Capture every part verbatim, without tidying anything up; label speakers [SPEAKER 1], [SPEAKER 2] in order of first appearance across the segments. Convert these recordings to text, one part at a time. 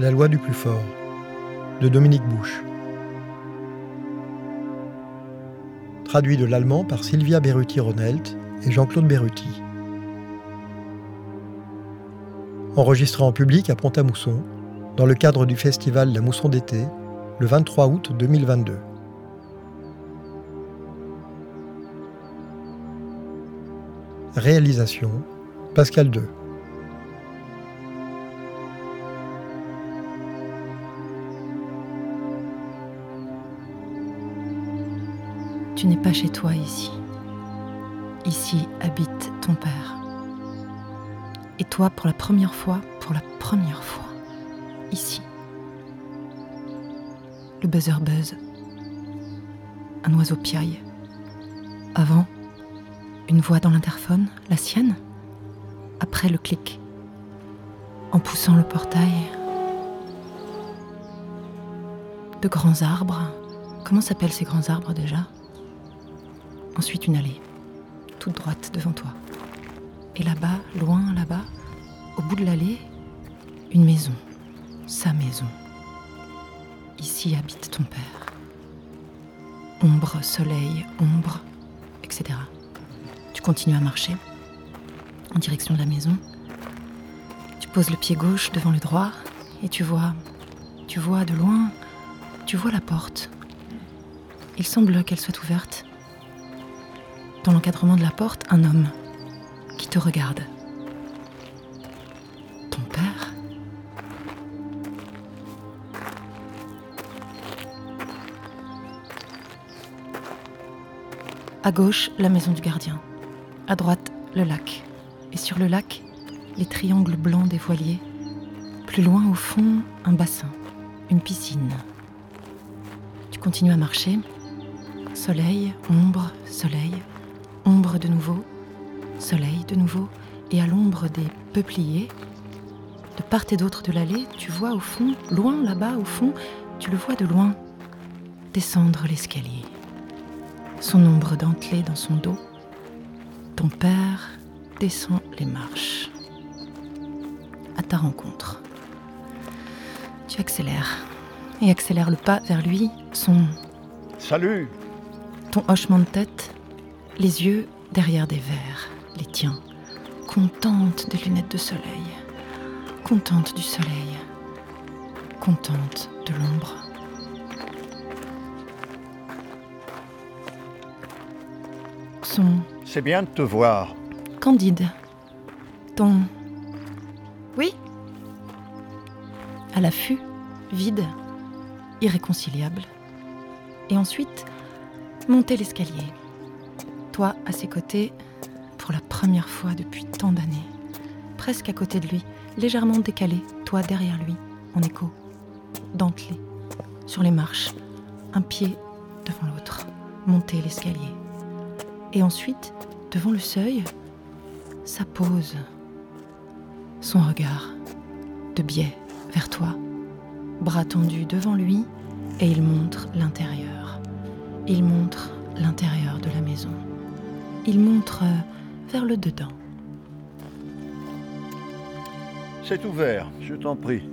[SPEAKER 1] La loi du plus fort, de Dominique Busch. Traduit de l'allemand par Sylvia Beruti-Ronelt et Jean-Claude Beruti. Enregistré en public à Pont-à-Mousson, dans le cadre du festival La Mousson d'été, le vingt-trois août deux mille vingt-deux. Réalisation, Pascal Deux.
[SPEAKER 2] Tu n'es pas chez toi ici. Ici habite ton père. Et toi, pour la première fois, pour la première fois, ici. Le buzzer buzz. Un oiseau piaille. Avant, une voix dans l'interphone, la sienne. Après, le clic. En poussant le portail. De grands arbres. Comment s'appellent ces grands arbres déjà ? Ensuite, une allée, toute droite devant toi. Et là-bas, loin là-bas, au bout de l'allée, une maison, sa maison. Ici habite ton père. Ombre, soleil, ombre, et cetera. Tu continues à marcher en direction de la maison. Tu poses le pied gauche devant le droit et tu vois, tu vois de loin, tu vois la porte. Il semble qu'elle soit ouverte. Dans l'encadrement de la porte, un homme qui te regarde. Ton père ? À gauche, la maison du gardien. À droite, le lac. Et sur le lac, les triangles blancs des voiliers. Plus loin, au fond, un bassin, une piscine. Tu continues à marcher. Soleil, ombre, soleil. Ombre de nouveau, soleil de nouveau, et à l'ombre des peupliers, de part et d'autre de l'allée, tu vois au fond, loin là-bas au fond, tu le vois de loin, descendre l'escalier. Son ombre dentelée dans son dos, ton père descend les marches. À ta rencontre. Tu accélères, et accélères le pas vers lui, son...
[SPEAKER 3] Salut !
[SPEAKER 2] Ton hochement de tête, les yeux derrière des verres, les tiens, contente des lunettes de soleil, contente du soleil, contente de l'ombre. Son...
[SPEAKER 3] C'est bien de te voir.
[SPEAKER 2] Candide. Ton... Oui ? À l'affût, vide, irréconciliable. Et ensuite, monter l'escalier. Toi, à ses côtés, pour la première fois depuis tant d'années. Presque à côté de lui, légèrement décalé, toi derrière lui, en écho, dentelé, sur les marches, un pied devant l'autre, monter l'escalier. Et ensuite, devant le seuil, sa pose, son regard, de biais vers toi, bras tendus devant lui, et il montre l'intérieur. Il montre l'intérieur de la maison. Il montre vers le dedans.
[SPEAKER 3] C'est ouvert, je t'en prie.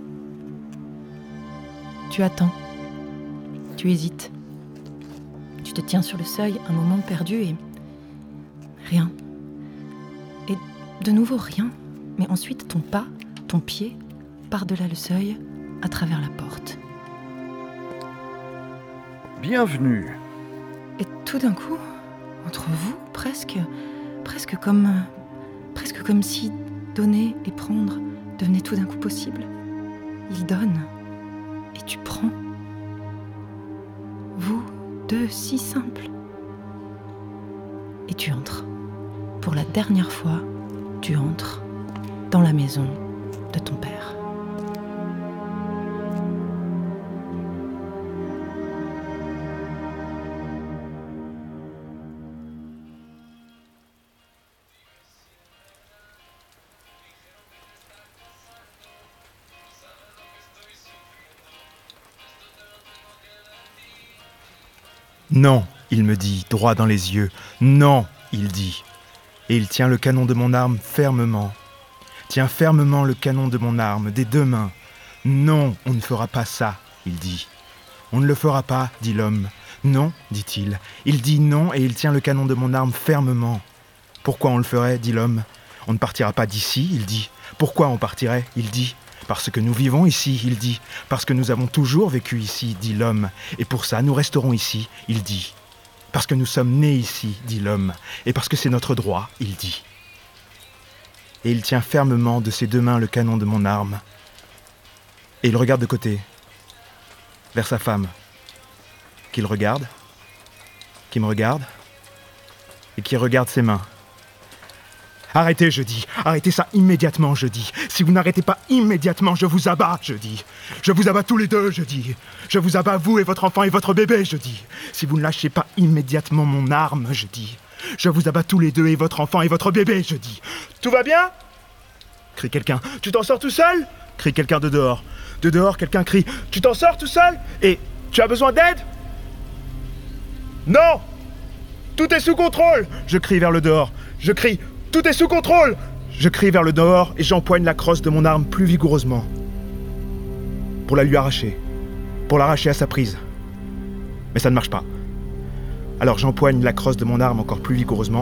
[SPEAKER 2] Tu attends. Tu hésites. Tu te tiens sur le seuil un moment perdu et... rien. Et de nouveau rien. Mais ensuite ton pas, ton pied, par-delà le seuil, à travers la porte.
[SPEAKER 3] Bienvenue.
[SPEAKER 2] Et tout d'un coup, entre vous, presque, presque comme, presque comme si donner et prendre devenait tout d'un coup possible. Il donne et tu prends. Vous deux, si simples. Et tu entres. Pour la dernière fois, tu entres dans la maison de ton père.
[SPEAKER 4] Non, il me dit, droit dans les yeux. Non, il dit. Et il tient le canon de mon arme fermement. Tient fermement le canon de mon arme, des deux mains. Non, on ne fera pas ça, il dit. On ne le fera pas, dit l'homme. Non, dit-il. Il dit non et il tient le canon de mon arme fermement. Pourquoi on le ferait, dit l'homme. On ne partira pas d'ici, il dit. Pourquoi on partirait, il dit. Parce que nous vivons ici, il dit. Parce que nous avons toujours vécu ici, dit l'homme. Et pour ça, nous resterons ici, il dit. Parce que nous sommes nés ici, dit l'homme. Et parce que c'est notre droit, il dit. Et il tient fermement de ses deux mains le canon de mon arme. Et il regarde de côté, vers sa femme, qu'il regarde, qui me regarde, et qui regarde ses mains. Arrêtez, je dis, arrêtez ça immédiatement, je dis. Si vous n'arrêtez pas immédiatement, je vous abats, je dis. Je vous abats tous les deux, je dis. Je vous abats, vous et votre enfant et votre bébé, je dis. Si vous ne lâchez pas immédiatement mon arme, je dis. Je vous abats tous les deux et votre enfant et votre bébé, je dis. Tout va bien ? Crie quelqu'un. Tu t'en sors tout seul ? Crie quelqu'un de dehors. De dehors, quelqu'un crie. Tu t'en sors tout seul ? Et tu as besoin d'aide ? Non ! Tout est sous contrôle ! Je crie vers le dehors. Je crie. Tout est sous contrôle ! Je crie vers le dehors et j'empoigne la crosse de mon arme plus vigoureusement. Pour la lui arracher. Pour l'arracher à sa prise. Mais ça ne marche pas. Alors j'empoigne la crosse de mon arme encore plus vigoureusement.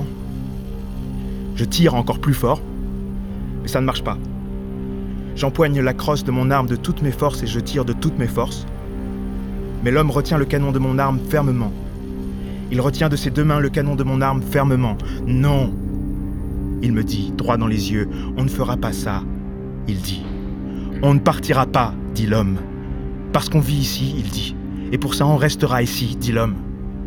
[SPEAKER 4] Je tire encore plus fort. Mais ça ne marche pas. J'empoigne la crosse de mon arme de toutes mes forces et je tire de toutes mes forces. Mais l'homme retient le canon de mon arme fermement. Il retient de ses deux mains le canon de mon arme fermement. Non ! Il me dit, droit dans les yeux, on ne fera pas ça. Il dit. On ne partira pas, dit l'homme. Parce qu'on vit ici, il dit. Et pour ça on restera ici, dit l'homme.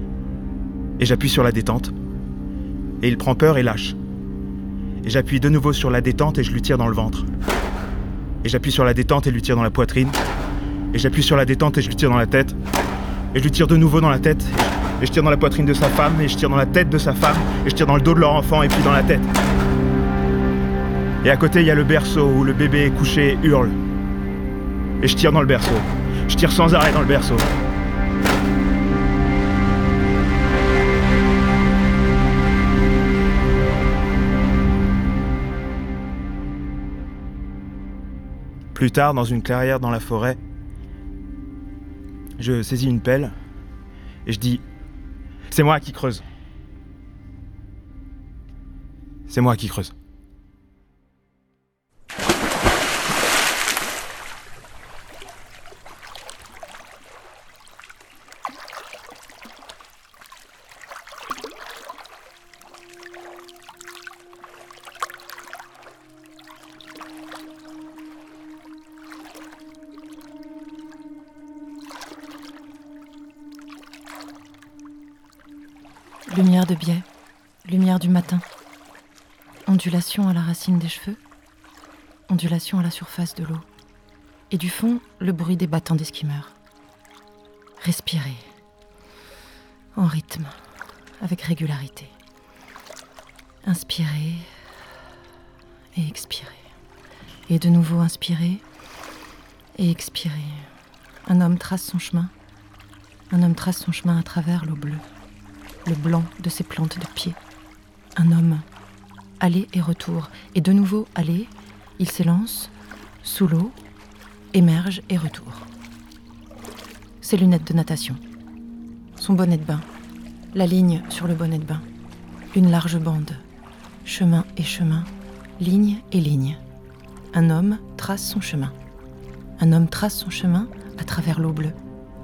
[SPEAKER 4] Et j'appuie sur la détente. Et il prend peur et lâche. Et j'appuie de nouveau sur la détente et je lui tire dans le ventre. Et j'appuie sur la détente et je lui tire dans la poitrine. Et j'appuie sur la détente et je lui tire dans la tête. Et je lui tire de nouveau dans la tête. Et je tire dans la poitrine de sa femme. Et je tire dans la tête de sa femme. Et je tire dans le dos de leur enfant et puis dans la tête. Et à côté, il y a le berceau où le bébé est couché et hurle. Et je tire dans le berceau. Je tire sans arrêt dans le berceau. Plus tard, dans une clairière dans la forêt, je saisis une pelle et je dis « C'est moi qui creuse. C'est moi qui creuse. »
[SPEAKER 2] Lumière de biais, lumière du matin, ondulation à la racine des cheveux, ondulation à la surface de l'eau, et du fond, le bruit des battants d'esquimeurs. Respirez, en rythme, avec régularité. Inspirez et expirez. Et de nouveau inspirez et expirez. Un homme trace son chemin, un homme trace son chemin à travers l'eau bleue. Le blanc de ses plantes de pied. Un homme. Aller et retour. Et de nouveau aller. Il s'élance. Sous l'eau. Émerge et retour. Ses lunettes de natation. Son bonnet de bain. La ligne sur le bonnet de bain. Une large bande. Chemin et chemin. Ligne et ligne. Un homme trace son chemin. Un homme trace son chemin à travers l'eau bleue.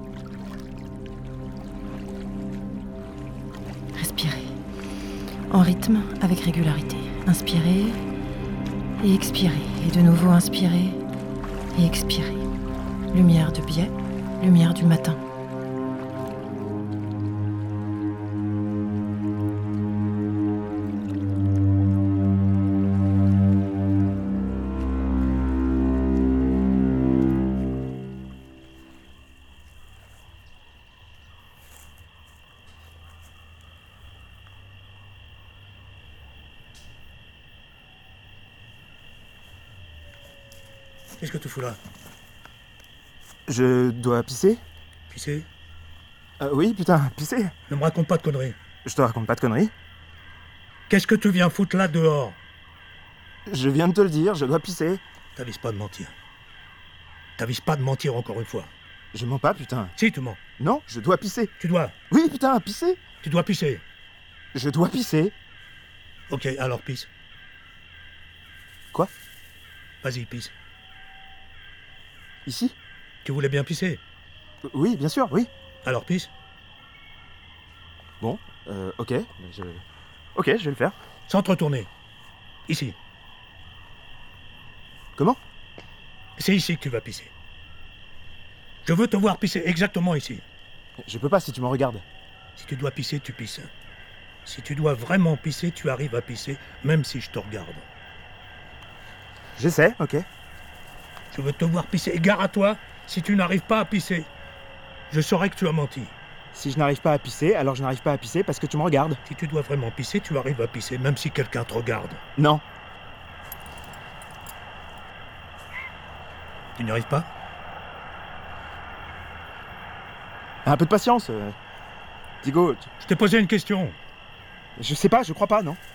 [SPEAKER 2] Respirez. En rythme, avec régularité. Inspirez et expirez. Et de nouveau inspirez et expirez. Lumière de biais, lumière du matin.
[SPEAKER 5] Qu'est-ce que tu fous là?
[SPEAKER 4] Je dois pisser?
[SPEAKER 5] Pisser?
[SPEAKER 4] euh, Oui, putain, pisser.
[SPEAKER 5] Ne me raconte pas de conneries.
[SPEAKER 4] Je te raconte pas de conneries.
[SPEAKER 5] Qu'est-ce que tu viens foutre là dehors?
[SPEAKER 4] Je viens de te le dire, je dois pisser.
[SPEAKER 5] T'avises pas de mentir. T'avises pas de mentir encore une fois.
[SPEAKER 4] Je mens pas, putain.
[SPEAKER 5] Si, tu mens.
[SPEAKER 4] Non, je dois pisser.
[SPEAKER 5] Tu dois.
[SPEAKER 4] Oui, putain, pisser.
[SPEAKER 5] Tu dois pisser.
[SPEAKER 4] Je dois pisser.
[SPEAKER 5] Ok, alors pisse.
[SPEAKER 4] Quoi?
[SPEAKER 5] Vas-y, pisse.
[SPEAKER 4] Ici?
[SPEAKER 5] Tu voulais bien pisser?
[SPEAKER 4] Oui, bien sûr, oui.
[SPEAKER 5] Alors pisse.
[SPEAKER 4] Bon, euh, ok. Je... Ok, je vais le faire.
[SPEAKER 5] Sans te retourner. Ici.
[SPEAKER 4] Comment?
[SPEAKER 5] C'est ici que tu vas pisser. Je veux te voir pisser exactement ici.
[SPEAKER 4] Je peux pas si tu me regardes.
[SPEAKER 5] Si tu dois pisser, tu pisses. Si tu dois vraiment pisser, tu arrives à pisser, même si je te regarde.
[SPEAKER 4] J'essaie, ok.
[SPEAKER 5] Je veux te voir pisser. Et gare à toi, si tu n'arrives pas à pisser, je saurai que tu as menti.
[SPEAKER 4] Si je n'arrive pas à pisser, alors je n'arrive pas à pisser parce que tu me regardes.
[SPEAKER 5] Si tu dois vraiment pisser, tu arrives à pisser, même si quelqu'un te regarde.
[SPEAKER 4] Non.
[SPEAKER 5] Tu n'y arrives pas?
[SPEAKER 4] Un peu de patience. Euh... Digo, tu-
[SPEAKER 5] Je t'ai posé une question.
[SPEAKER 4] je sais pas, je crois pas, non.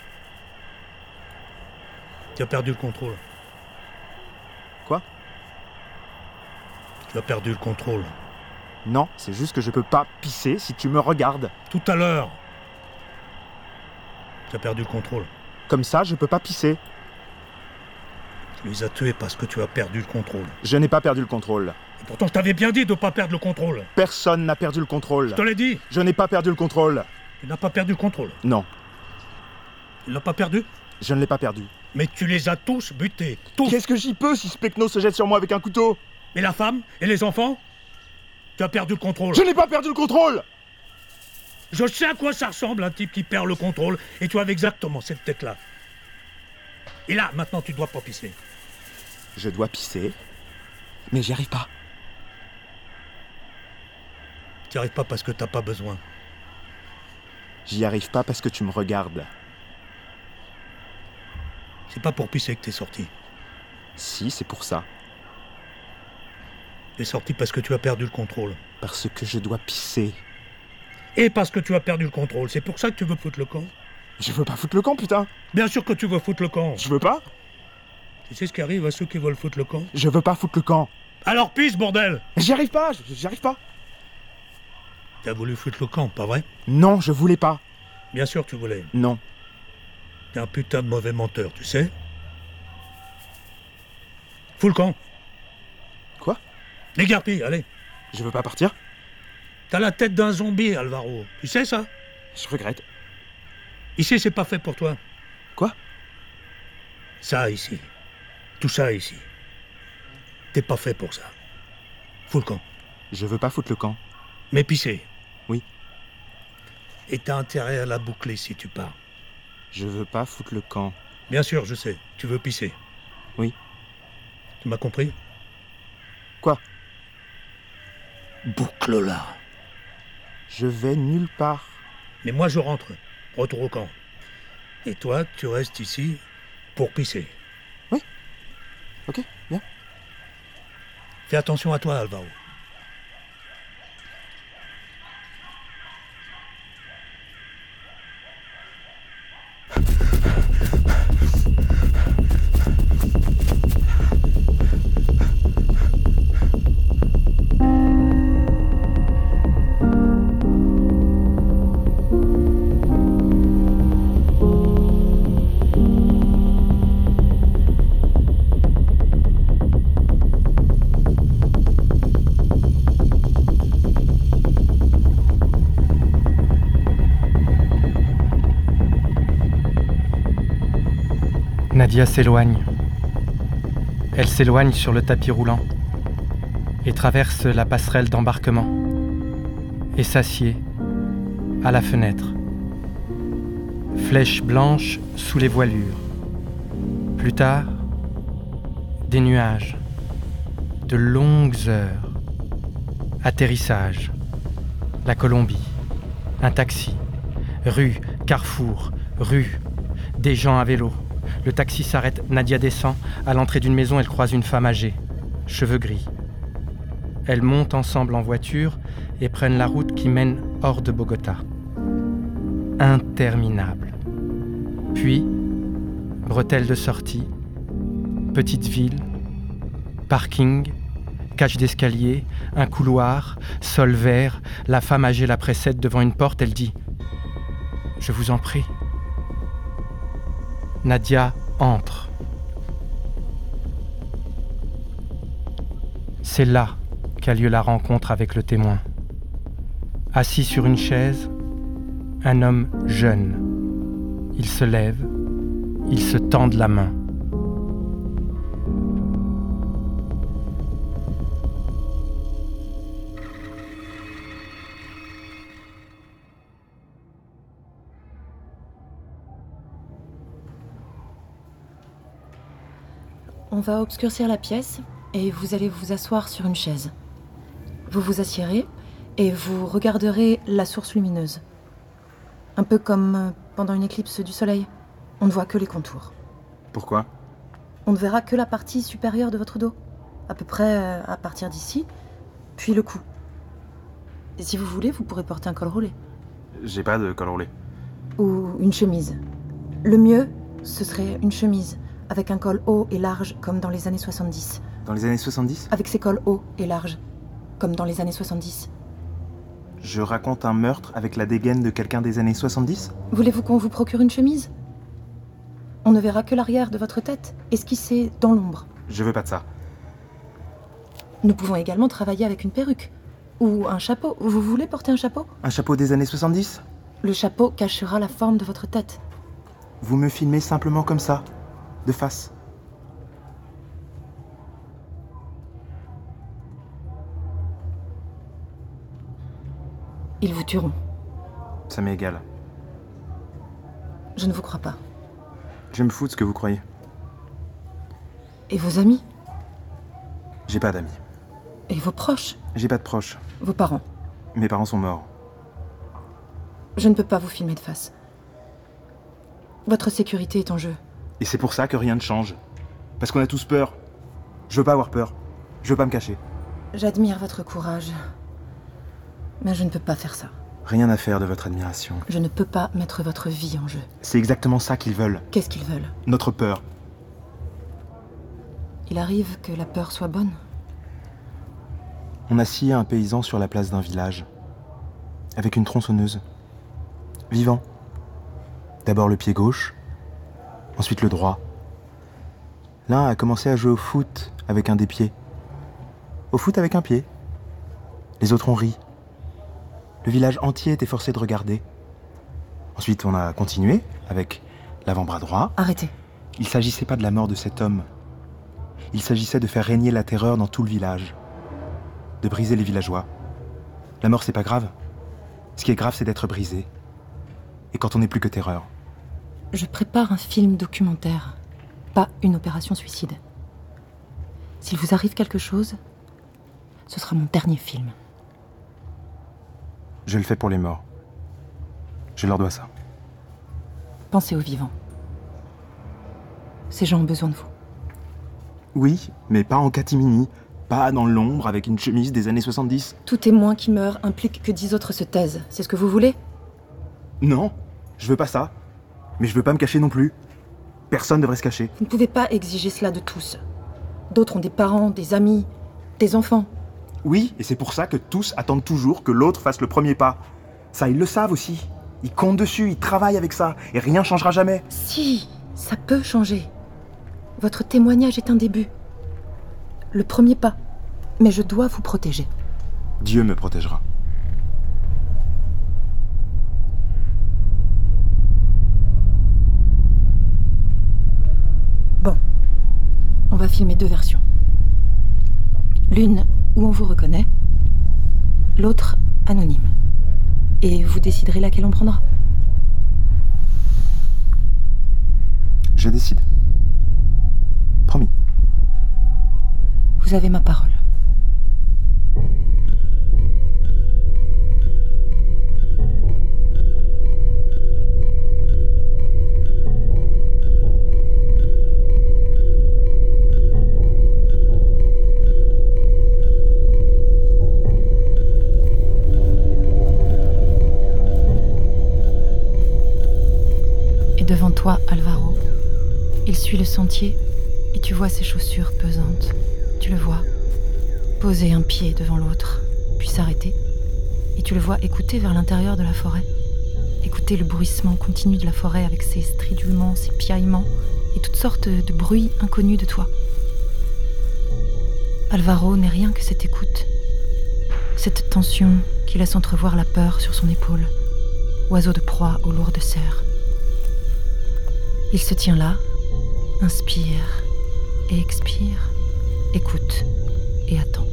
[SPEAKER 5] Tu as perdu le contrôle.
[SPEAKER 4] Quoi?
[SPEAKER 5] Tu as perdu le contrôle.
[SPEAKER 4] Non, c'est juste que je peux pas pisser si tu me regardes.
[SPEAKER 5] Tout à l'heure. Tu as perdu le contrôle.
[SPEAKER 4] Comme ça, je peux pas pisser.
[SPEAKER 5] Tu les as tués parce que tu as perdu le contrôle.
[SPEAKER 4] Je n'ai pas perdu le contrôle.
[SPEAKER 5] Et pourtant, je t'avais bien dit de ne pas perdre le contrôle.
[SPEAKER 4] Personne n'a perdu le contrôle.
[SPEAKER 5] Je te l'ai dit.
[SPEAKER 4] Je n'ai pas perdu le contrôle.
[SPEAKER 5] Tu n'as pas perdu le contrôle.
[SPEAKER 4] Non,
[SPEAKER 5] Tu ne l'as pas perdu.
[SPEAKER 4] je ne l'ai pas perdu.
[SPEAKER 5] Mais tu les as tous butés. Tous.
[SPEAKER 4] Qu'est-ce que j'y peux si ce pecno se jette sur moi avec un couteau?
[SPEAKER 5] Et la femme? Et les enfants? Tu as perdu le contrôle.
[SPEAKER 4] Je n'ai pas perdu le contrôle!
[SPEAKER 5] Je sais à quoi ça ressemble, un type qui perd le contrôle. Et tu avais exactement cette tête-là. Et là, maintenant, tu dois pas pisser.
[SPEAKER 4] Je dois pisser, mais j'y arrive pas.
[SPEAKER 5] Tu n'y arrives pas parce que t'as pas besoin.
[SPEAKER 4] J'y arrive pas parce que tu me regardes.
[SPEAKER 5] C'est pas pour pisser que t'es sorti.
[SPEAKER 4] Si, c'est pour ça.
[SPEAKER 5] T'es sorti parce que tu as perdu le contrôle.
[SPEAKER 4] Parce que je dois pisser.
[SPEAKER 5] Et parce que tu as perdu le contrôle. C'est pour ça que tu veux foutre le camp.
[SPEAKER 4] Je veux pas foutre le camp, putain!
[SPEAKER 5] Bien sûr que tu veux foutre le camp.
[SPEAKER 4] Je veux pas?
[SPEAKER 5] Tu sais ce qui arrive à ceux qui veulent foutre le camp?
[SPEAKER 4] Je veux pas foutre le camp.
[SPEAKER 5] Alors pisse, bordel!
[SPEAKER 4] J'y arrive pas, j'y arrive pas.
[SPEAKER 5] T'as voulu foutre le camp, pas vrai?
[SPEAKER 4] Non, je voulais pas.
[SPEAKER 5] Bien sûr que tu voulais.
[SPEAKER 4] Non.
[SPEAKER 5] T'es un putain de mauvais menteur, tu sais? Fous le camp.
[SPEAKER 4] Quoi?
[SPEAKER 5] Déguerpille, allez.
[SPEAKER 4] Je veux pas partir?
[SPEAKER 5] T'as la tête d'un zombie, Alvaro. Tu sais ça?
[SPEAKER 4] Je regrette.
[SPEAKER 5] Ici, c'est pas fait pour toi.
[SPEAKER 4] Quoi?
[SPEAKER 5] Ça, ici. Tout ça, ici. T'es pas fait pour ça. Fous le camp.
[SPEAKER 4] Je veux pas foutre le camp.
[SPEAKER 5] Mais pisser.
[SPEAKER 4] Oui.
[SPEAKER 5] Et t'as intérêt à la boucler si tu pars.
[SPEAKER 4] Je veux pas foutre le camp.
[SPEAKER 5] Bien sûr, je sais. Tu veux pisser.
[SPEAKER 4] Oui.
[SPEAKER 5] Tu m'as compris?
[SPEAKER 4] Quoi?
[SPEAKER 5] Boucle-la.
[SPEAKER 4] Je vais nulle part.
[SPEAKER 5] Mais moi, je rentre. Retour au camp. Et toi, tu restes ici pour pisser.
[SPEAKER 4] Ok, bien.
[SPEAKER 5] Fais attention à toi, Alvaro.
[SPEAKER 6] Nadia s'éloigne. Elle s'éloigne sur le tapis roulant et traverse la passerelle d'embarquement et s'assied à la fenêtre. Flèche blanche sous les voilures. Plus tard, des nuages, de longues heures. Atterrissage, la Colombie, un taxi, rue, carrefour, rue, des gens à vélo. Le taxi s'arrête, Nadia descend. À l'entrée d'une maison, elle croise une femme âgée, cheveux gris. Elles montent ensemble en voiture et prennent la route qui mène hors de Bogota. Interminable. Puis, bretelle de sortie, petite ville, parking, Cage d'escalier, un couloir, sol vert, la femme âgée la précède devant une porte, elle dit « Je vous en prie ». Nadia entre. C'est là qu'a lieu la rencontre avec le témoin. Assis sur une chaise, un homme jeune. Il se lève, il se tend la main.
[SPEAKER 2] On va obscurcir la pièce et vous allez vous asseoir sur une chaise. Vous vous assiérez et vous regarderez la source lumineuse. Un peu comme pendant une éclipse du soleil. On ne voit que les contours.
[SPEAKER 7] Pourquoi ?
[SPEAKER 2] On ne verra que la partie supérieure de votre dos. À peu près à partir d'ici, puis le cou. Et si vous voulez, vous pourrez porter un col roulé.
[SPEAKER 7] J'ai pas de col roulé.
[SPEAKER 2] Ou une chemise. Le mieux, ce serait une chemise, avec un col haut et large, comme dans les années soixante-dix.
[SPEAKER 7] Dans les années soixante-dix ?
[SPEAKER 2] Avec ses cols hauts et larges, comme dans les années soixante-dix.
[SPEAKER 7] Je raconte un meurtre avec la dégaine de quelqu'un des années soixante-dix ?
[SPEAKER 2] Voulez-vous qu'on vous procure une chemise ? On ne verra que l'arrière de votre tête, esquissée dans l'ombre.
[SPEAKER 7] Je veux pas de ça.
[SPEAKER 2] Nous pouvons également travailler avec une perruque. Ou un chapeau. Vous voulez porter un chapeau ?
[SPEAKER 7] Un chapeau des années soixante-dix ?
[SPEAKER 2] Le chapeau cachera la forme de votre tête.
[SPEAKER 7] Vous me filmez simplement comme ça, de face.
[SPEAKER 2] Ils vous tueront.
[SPEAKER 7] Ça m'est égal.
[SPEAKER 2] Je ne vous crois pas.
[SPEAKER 7] Je me fous de ce que vous croyez.
[SPEAKER 2] Et vos amis ?
[SPEAKER 7] J'ai pas d'amis.
[SPEAKER 2] Et vos proches ?
[SPEAKER 7] J'ai pas de proches.
[SPEAKER 2] Vos parents ?
[SPEAKER 7] Mes parents sont morts.
[SPEAKER 2] Je ne peux pas vous filmer de face. Votre sécurité est en jeu.
[SPEAKER 7] Et c'est pour ça que rien ne change. Parce qu'on a tous peur. Je veux pas avoir peur. Je veux pas me cacher.
[SPEAKER 2] J'admire votre courage. Mais je ne peux pas faire ça.
[SPEAKER 7] Rien à faire de votre admiration.
[SPEAKER 2] Je ne peux pas mettre votre vie en jeu.
[SPEAKER 7] C'est exactement ça qu'ils veulent.
[SPEAKER 2] Qu'est-ce qu'ils veulent ?
[SPEAKER 7] Notre peur.
[SPEAKER 2] Il arrive que la peur soit bonne.
[SPEAKER 7] On a scié un paysan sur la place d'un village. Avec une tronçonneuse. Vivant. D'abord le pied gauche. Ensuite le droit. L'un a commencé à jouer au foot avec un des pieds. Au foot avec un pied. Les autres ont ri. Le village entier était forcé de regarder. Ensuite, on a continué avec l'avant-bras droit.
[SPEAKER 2] Arrêtez.
[SPEAKER 7] Il ne s'agissait pas de la mort de cet homme. Il s'agissait de faire régner la terreur dans tout le village. De briser les villageois. La mort, c'est pas grave. Ce qui est grave, c'est d'être brisé. Et quand on n'est plus que terreur.
[SPEAKER 2] Je prépare un film documentaire, pas une opération suicide. S'il vous arrive quelque chose, ce sera mon dernier film.
[SPEAKER 7] Je le fais pour les morts. Je leur dois ça.
[SPEAKER 2] Pensez aux vivants. Ces gens ont besoin de vous.
[SPEAKER 7] Oui, mais pas en catimini, pas dans l'ombre avec une chemise des années soixante-dix.
[SPEAKER 2] Tout témoin qui meurt implique que dix autres se taisent. C'est ce que vous voulez ?
[SPEAKER 7] Non, je veux pas ça. Mais je veux pas me cacher non plus. Personne devrait se cacher.
[SPEAKER 2] Vous ne pouvez pas exiger cela de tous. D'autres ont des parents, des amis, des enfants.
[SPEAKER 7] Oui, et c'est pour ça que tous attendent toujours que l'autre fasse le premier pas. Ça, ils le savent aussi. Ils comptent dessus, ils travaillent avec ça, et rien changera jamais.
[SPEAKER 2] Si, ça peut changer. Votre témoignage est un début. Le premier pas. Mais je dois vous protéger.
[SPEAKER 7] Dieu me protégera.
[SPEAKER 2] Bon. On va filmer deux versions. L'une où on vous reconnaît, l'autre anonyme. Et vous déciderez laquelle on prendra.
[SPEAKER 7] Je décide. Promis.
[SPEAKER 2] Vous avez ma parole. Devant toi, Alvaro, il suit le sentier et tu vois ses chaussures pesantes. Tu le vois, poser un pied devant l'autre, puis s'arrêter, et tu le vois écouter vers l'intérieur de la forêt. Écouter le bruissement continu de la forêt avec ses stridulements, ses piaillements et toutes sortes de bruits inconnus de toi. Alvaro n'est rien que cette écoute, cette tension qui laisse entrevoir la peur sur son épaule, oiseau de proie aux lourdes serres. Il se tient là, inspire et expire, écoute et attend.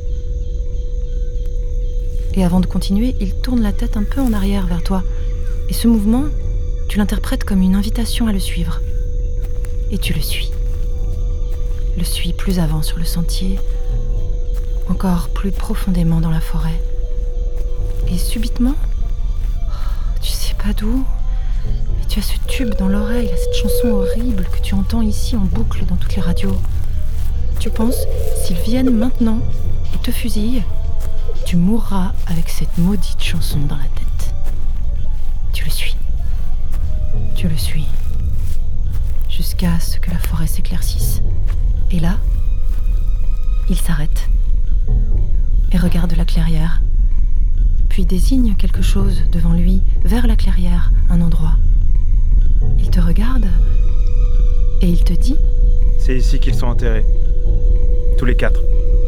[SPEAKER 2] Et avant de continuer, il tourne la tête un peu en arrière vers toi. Et ce mouvement, tu l'interprètes comme une invitation à le suivre. Et tu le suis. Le suis plus avant sur le sentier, encore plus profondément dans la forêt. Et subitement, tu sais pas d'où, mais tu as ce tube dans l'oreille, cette chanson horrible que tu entends ici en boucle dans toutes les radios. Tu penses, s'ils viennent maintenant et te fusillent, tu mourras avec cette maudite chanson dans la tête. Tu le suis. Tu le suis. Jusqu'à ce que la forêt s'éclaircisse. Et là, il s'arrête et regarde la clairière, puis désigne quelque chose devant lui, vers la clairière, un endroit. Il te regarde et il te dit :
[SPEAKER 7] C'est ici qu'ils sont enterrés. Tous les quatre.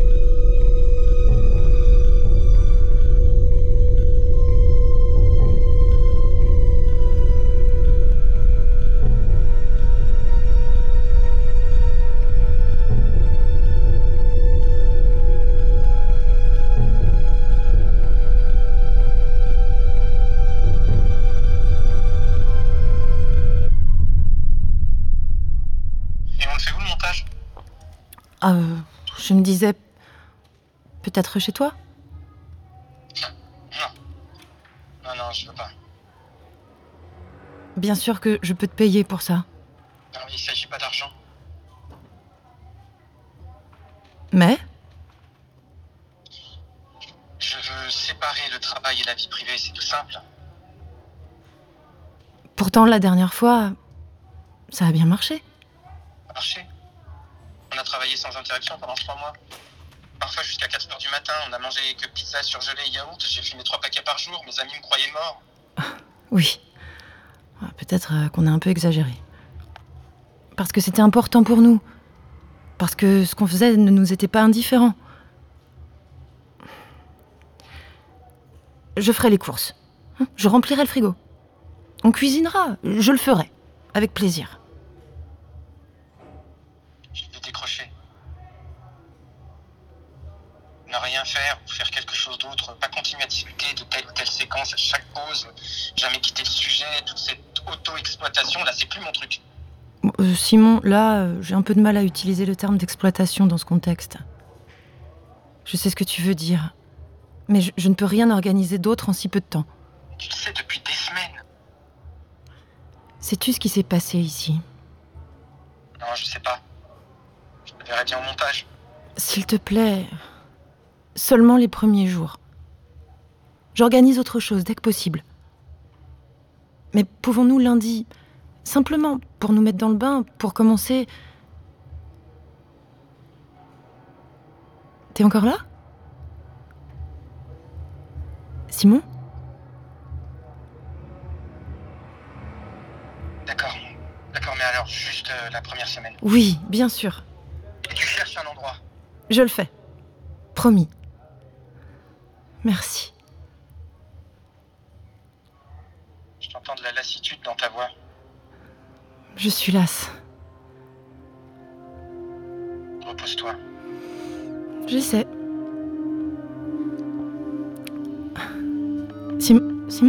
[SPEAKER 2] Euh, je me disais, peut-être chez toi ?
[SPEAKER 6] Non. Non, non, je veux pas.
[SPEAKER 2] Bien sûr que je peux te payer pour ça.
[SPEAKER 6] Non, mais il s'agit pas d'argent.
[SPEAKER 2] Mais ?
[SPEAKER 6] Je veux séparer le travail et la vie privée, c'est tout simple.
[SPEAKER 2] Pourtant, la dernière fois, ça a bien marché.
[SPEAKER 6] Marché. On a travaillé sans interruption pendant trois mois. Parfois jusqu'à quatre heures du matin, on a mangé que pizza surgelée et yaourt. J'ai fumé trois paquets par jour, mes amis me croyaient mort.
[SPEAKER 2] Oui. Peut-être qu'on a un peu exagéré. Parce que c'était important pour nous. Parce que ce qu'on faisait ne nous était pas indifférent. Je ferai les courses. Je remplirai le frigo. On cuisinera. Je le ferai. Avec plaisir.
[SPEAKER 6] Je vais décrocher. Ne rien faire ou faire quelque chose d'autre. Pas continuer à discuter de telle ou telle séquence à chaque pause. Jamais quitter le sujet. Toute cette auto-exploitation, là, c'est plus mon truc.
[SPEAKER 2] Euh, Simon, là, euh, j'ai un peu de mal à utiliser le terme d'exploitation dans ce contexte. Je sais ce que tu veux dire. Mais je, je ne peux rien organiser d'autre en si peu de temps.
[SPEAKER 6] Tu le sais depuis des semaines.
[SPEAKER 2] Sais-tu ce qui s'est passé ici ?
[SPEAKER 6] Non, je sais pas. Je te verrai bien au montage.
[SPEAKER 2] S'il te plaît, seulement les premiers jours. J'organise autre chose dès que possible. Mais pouvons-nous lundi, simplement pour nous mettre dans le bain, pour commencer... T'es encore là ? Simon ?
[SPEAKER 6] D'accord. D'accord, mais alors, juste euh, la première semaine.
[SPEAKER 2] Oui, bien sûr.
[SPEAKER 6] Et tu cherches un endroit.
[SPEAKER 2] Je le fais. Promis. Merci.
[SPEAKER 6] Je t'entends de la lassitude dans ta voix.
[SPEAKER 2] Je suis lasse.
[SPEAKER 6] Repose-toi.
[SPEAKER 2] J'essaie. Sim- Simon ?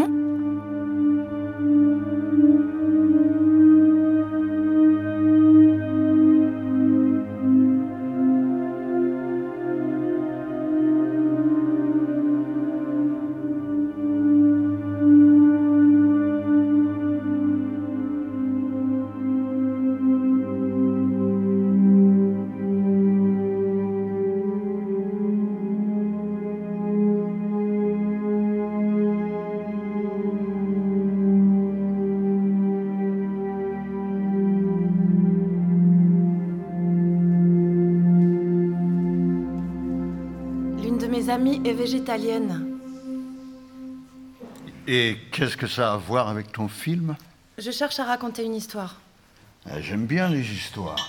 [SPEAKER 2] Une de mes amies est végétalienne.
[SPEAKER 3] Et qu'est-ce que ça a à voir avec ton film?
[SPEAKER 2] Je cherche à raconter une histoire.
[SPEAKER 3] Ah, j'aime bien les histoires.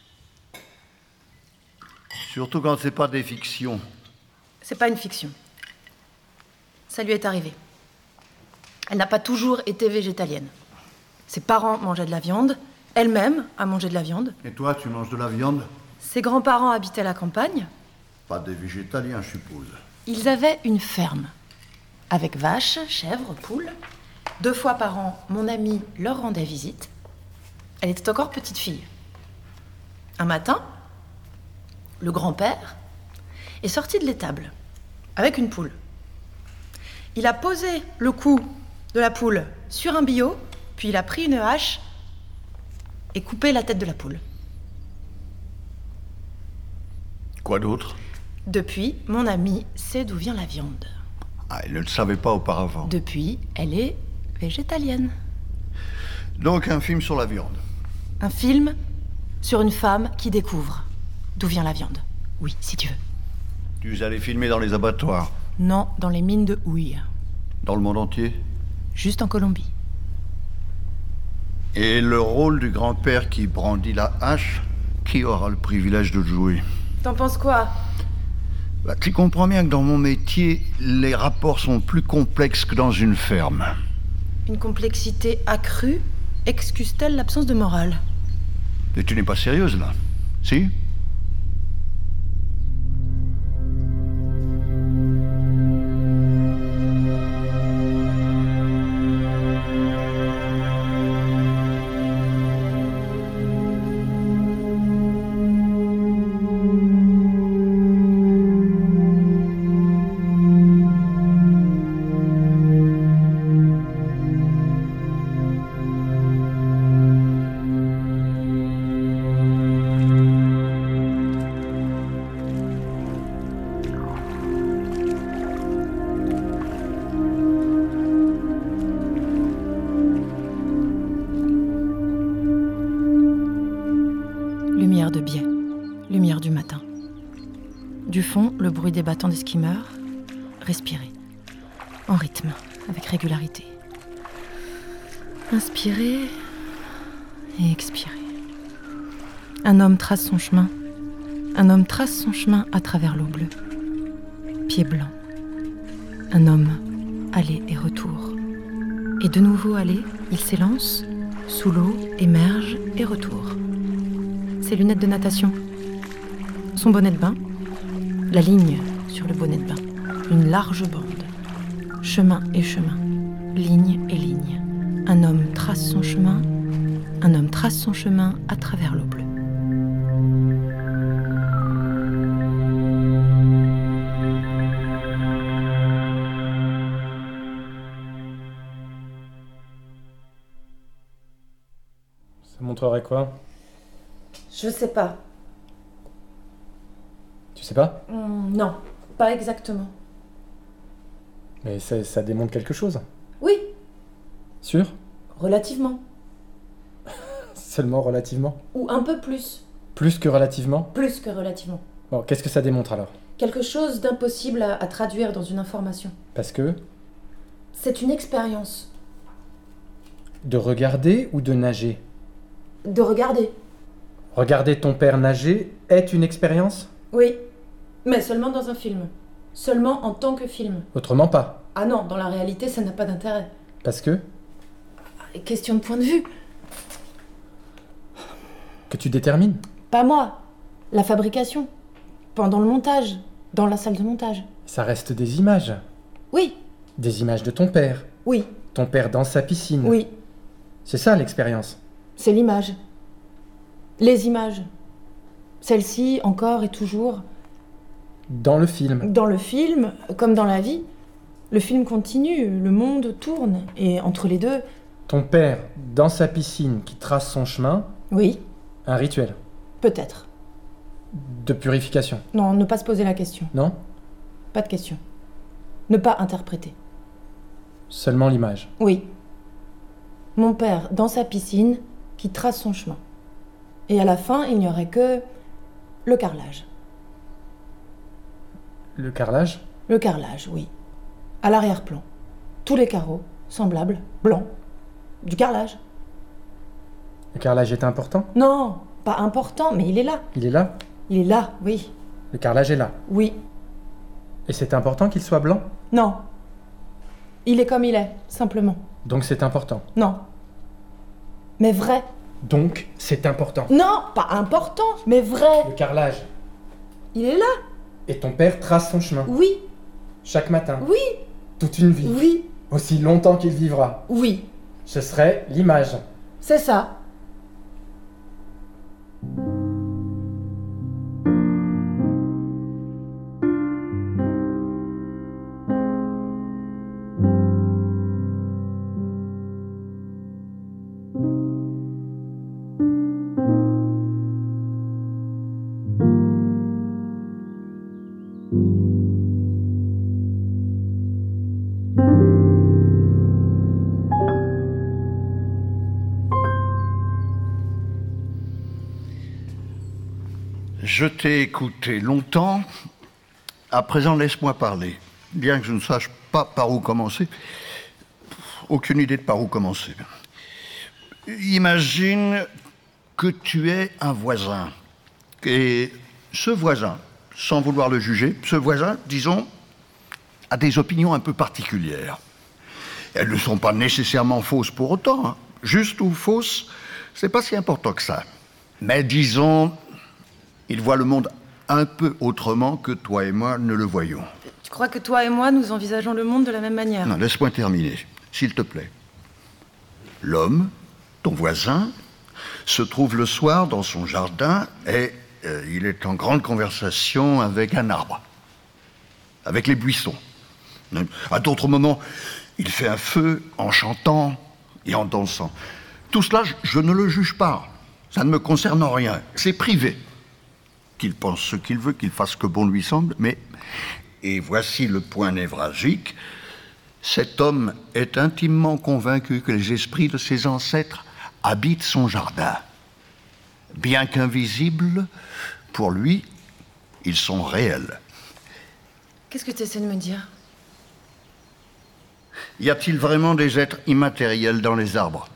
[SPEAKER 3] Surtout quand c'est pas des fictions.
[SPEAKER 2] C'est pas une fiction. Ça lui est arrivé. Elle n'a pas toujours été végétalienne. Ses parents mangeaient de la viande, elle-même a mangé de la viande.
[SPEAKER 3] Et toi, tu manges de la viande?
[SPEAKER 2] Ses grands-parents habitaient la campagne.
[SPEAKER 3] Pas des végétaliens, je suppose.
[SPEAKER 2] Ils avaient une ferme, avec vaches, chèvres, poules. Deux fois par an, mon amie leur rendait visite. Elle était encore petite fille. Un matin, le grand-père est sorti de l'étable, avec une poule. Il a posé le cou de la poule sur un billot, puis il a pris une hache et coupé la tête de la poule.
[SPEAKER 3] Quoi d'autre?
[SPEAKER 2] Depuis, mon amie sait d'où vient la viande.
[SPEAKER 3] Ah, elle ne le savait pas auparavant.
[SPEAKER 2] Depuis, elle est végétalienne.
[SPEAKER 3] Donc un film sur la viande.
[SPEAKER 2] Un film sur une femme qui découvre d'où vient la viande. Oui, si tu veux.
[SPEAKER 3] Tu es allé filmer dans les abattoirs?
[SPEAKER 2] Non, dans les mines de houille.
[SPEAKER 3] Dans le monde entier?
[SPEAKER 2] Juste en Colombie.
[SPEAKER 3] Et le rôle du grand-père qui brandit la hache, qui aura le privilège de le jouer?
[SPEAKER 2] T'en penses quoi?
[SPEAKER 3] Bah, tu comprends bien que dans mon métier, les rapports sont plus complexes que dans une ferme.
[SPEAKER 2] Une complexité accrue excuse-t-elle l'absence de morale?
[SPEAKER 3] Et tu n'es pas sérieuse, là? Si?
[SPEAKER 2] Lumière de biais, lumière du matin. Du fond, le bruit des battants des skimmers. Respirer, en rythme, avec régularité. Inspirer et expirer. Un homme trace son chemin. Un homme trace son chemin à travers l'eau bleue. Pied blanc. Un homme, aller et retour. Et de nouveau aller, il s'élance, sous l'eau, émerge et retour. Ses lunettes de natation. Son bonnet de bain. La ligne sur le bonnet de bain. Une large bande. Chemin et chemin. Ligne et ligne. Un homme trace son chemin. Un homme trace son chemin à travers l'eau bleue.
[SPEAKER 6] Ça montrerait quoi?
[SPEAKER 2] Je sais pas.
[SPEAKER 6] Tu sais pas?
[SPEAKER 2] Mmh, non, pas exactement.
[SPEAKER 6] Mais ça, ça démontre quelque chose.
[SPEAKER 2] Oui,
[SPEAKER 6] Sûr?
[SPEAKER 2] relativement.
[SPEAKER 6] Seulement relativement?
[SPEAKER 2] Ou un peu plus.
[SPEAKER 6] Plus que relativement?
[SPEAKER 2] Plus que relativement.
[SPEAKER 6] Bon, qu'est-ce que ça démontre alors?
[SPEAKER 2] Quelque chose d'impossible à, à traduire dans une information.
[SPEAKER 6] Parce que?
[SPEAKER 2] C'est une expérience.
[SPEAKER 6] De regarder ou de nager?
[SPEAKER 2] De regarder.
[SPEAKER 6] Regarder ton père nager est une expérience?
[SPEAKER 2] Oui, mais seulement dans un film. Seulement en tant que film.
[SPEAKER 6] Autrement pas.
[SPEAKER 2] Ah non, dans la réalité, ça n'a pas d'intérêt.
[SPEAKER 6] Parce que?
[SPEAKER 2] Question de point de vue.
[SPEAKER 6] Que tu détermines?
[SPEAKER 2] Pas moi. La fabrication. Pendant le montage. Dans la salle de montage.
[SPEAKER 6] Ça reste des images.
[SPEAKER 2] Oui,
[SPEAKER 6] Des images de ton père.
[SPEAKER 2] oui,
[SPEAKER 6] Ton père dans sa piscine.
[SPEAKER 2] oui.
[SPEAKER 6] C'est ça l'expérience.
[SPEAKER 2] C'est l'image. Les images. Celle-ci, encore et toujours.
[SPEAKER 6] Dans le film.
[SPEAKER 2] Dans le film, comme dans la vie, le film continue, le monde tourne. Et entre les deux,
[SPEAKER 6] Ton père dans sa piscine qui trace son chemin,
[SPEAKER 2] oui,
[SPEAKER 6] un rituel.
[SPEAKER 2] peut-être.
[SPEAKER 6] De purification.
[SPEAKER 2] Non, ne pas se poser la question.
[SPEAKER 6] Non?
[SPEAKER 2] Pas de question. Ne pas interpréter.
[SPEAKER 6] Seulement l'image.
[SPEAKER 2] Oui. Mon père dans sa piscine qui trace son chemin. Et à la fin, il n'y aurait que le carrelage.
[SPEAKER 6] Le carrelage?
[SPEAKER 2] Le carrelage, oui. À l'arrière-plan. Tous les carreaux, semblables, blancs. Du carrelage.
[SPEAKER 6] Le carrelage est important?
[SPEAKER 2] Non, pas important, mais il est là.
[SPEAKER 6] Il est là?
[SPEAKER 2] Il est là, oui.
[SPEAKER 6] Le carrelage est là?
[SPEAKER 2] Oui.
[SPEAKER 6] Et c'est important qu'il soit blanc?
[SPEAKER 2] Non. Il est comme il est, simplement.
[SPEAKER 6] Donc c'est important?
[SPEAKER 2] Non. Mais vrai.
[SPEAKER 6] Donc c'est important?
[SPEAKER 2] Non, pas important, mais vrai.
[SPEAKER 6] Le carrelage?
[SPEAKER 2] Il est là.
[SPEAKER 6] Et ton père trace son chemin?
[SPEAKER 2] Oui.
[SPEAKER 6] Chaque matin?
[SPEAKER 2] Oui.
[SPEAKER 6] Toute une vie?
[SPEAKER 2] Oui.
[SPEAKER 6] Aussi longtemps qu'il vivra?
[SPEAKER 2] Oui.
[SPEAKER 6] Ce serait l'image?
[SPEAKER 2] C'est ça.
[SPEAKER 3] Je t'ai écouté longtemps. À présent, laisse-moi parler. Bien que je ne sache pas par où commencer. Aucune idée de par où commencer. Imagine que tu es un voisin. Et ce voisin, sans vouloir le juger, ce voisin, disons, a des opinions un peu particulières. Elles ne sont pas nécessairement fausses pour autant. Hein. Juste ou fausses, c'est pas si important que ça. Mais disons, il voit le monde un peu autrement que toi et moi ne le voyons.
[SPEAKER 2] Tu crois que toi et moi, nous envisageons le monde de la même manière?
[SPEAKER 3] Non, laisse-moi terminer, s'il te plaît. L'homme, ton voisin, se trouve le soir dans son jardin et euh, il est en grande conversation avec un arbre, avec les buissons. À d'autres moments, il fait un feu en chantant et en dansant. Tout cela, je, je ne le juge pas. Ça ne me concerne en rien. C'est privé. Qu'il pense ce qu'il veut, qu'il fasse ce que bon lui semble, mais, et voici le point névralgique, cet homme est intimement convaincu que les esprits de ses ancêtres habitent son jardin. Bien qu'invisibles, pour lui, ils sont réels.
[SPEAKER 2] Qu'est-ce que tu essaies de me dire?
[SPEAKER 3] Y a-t-il vraiment des êtres immatériels dans les arbres?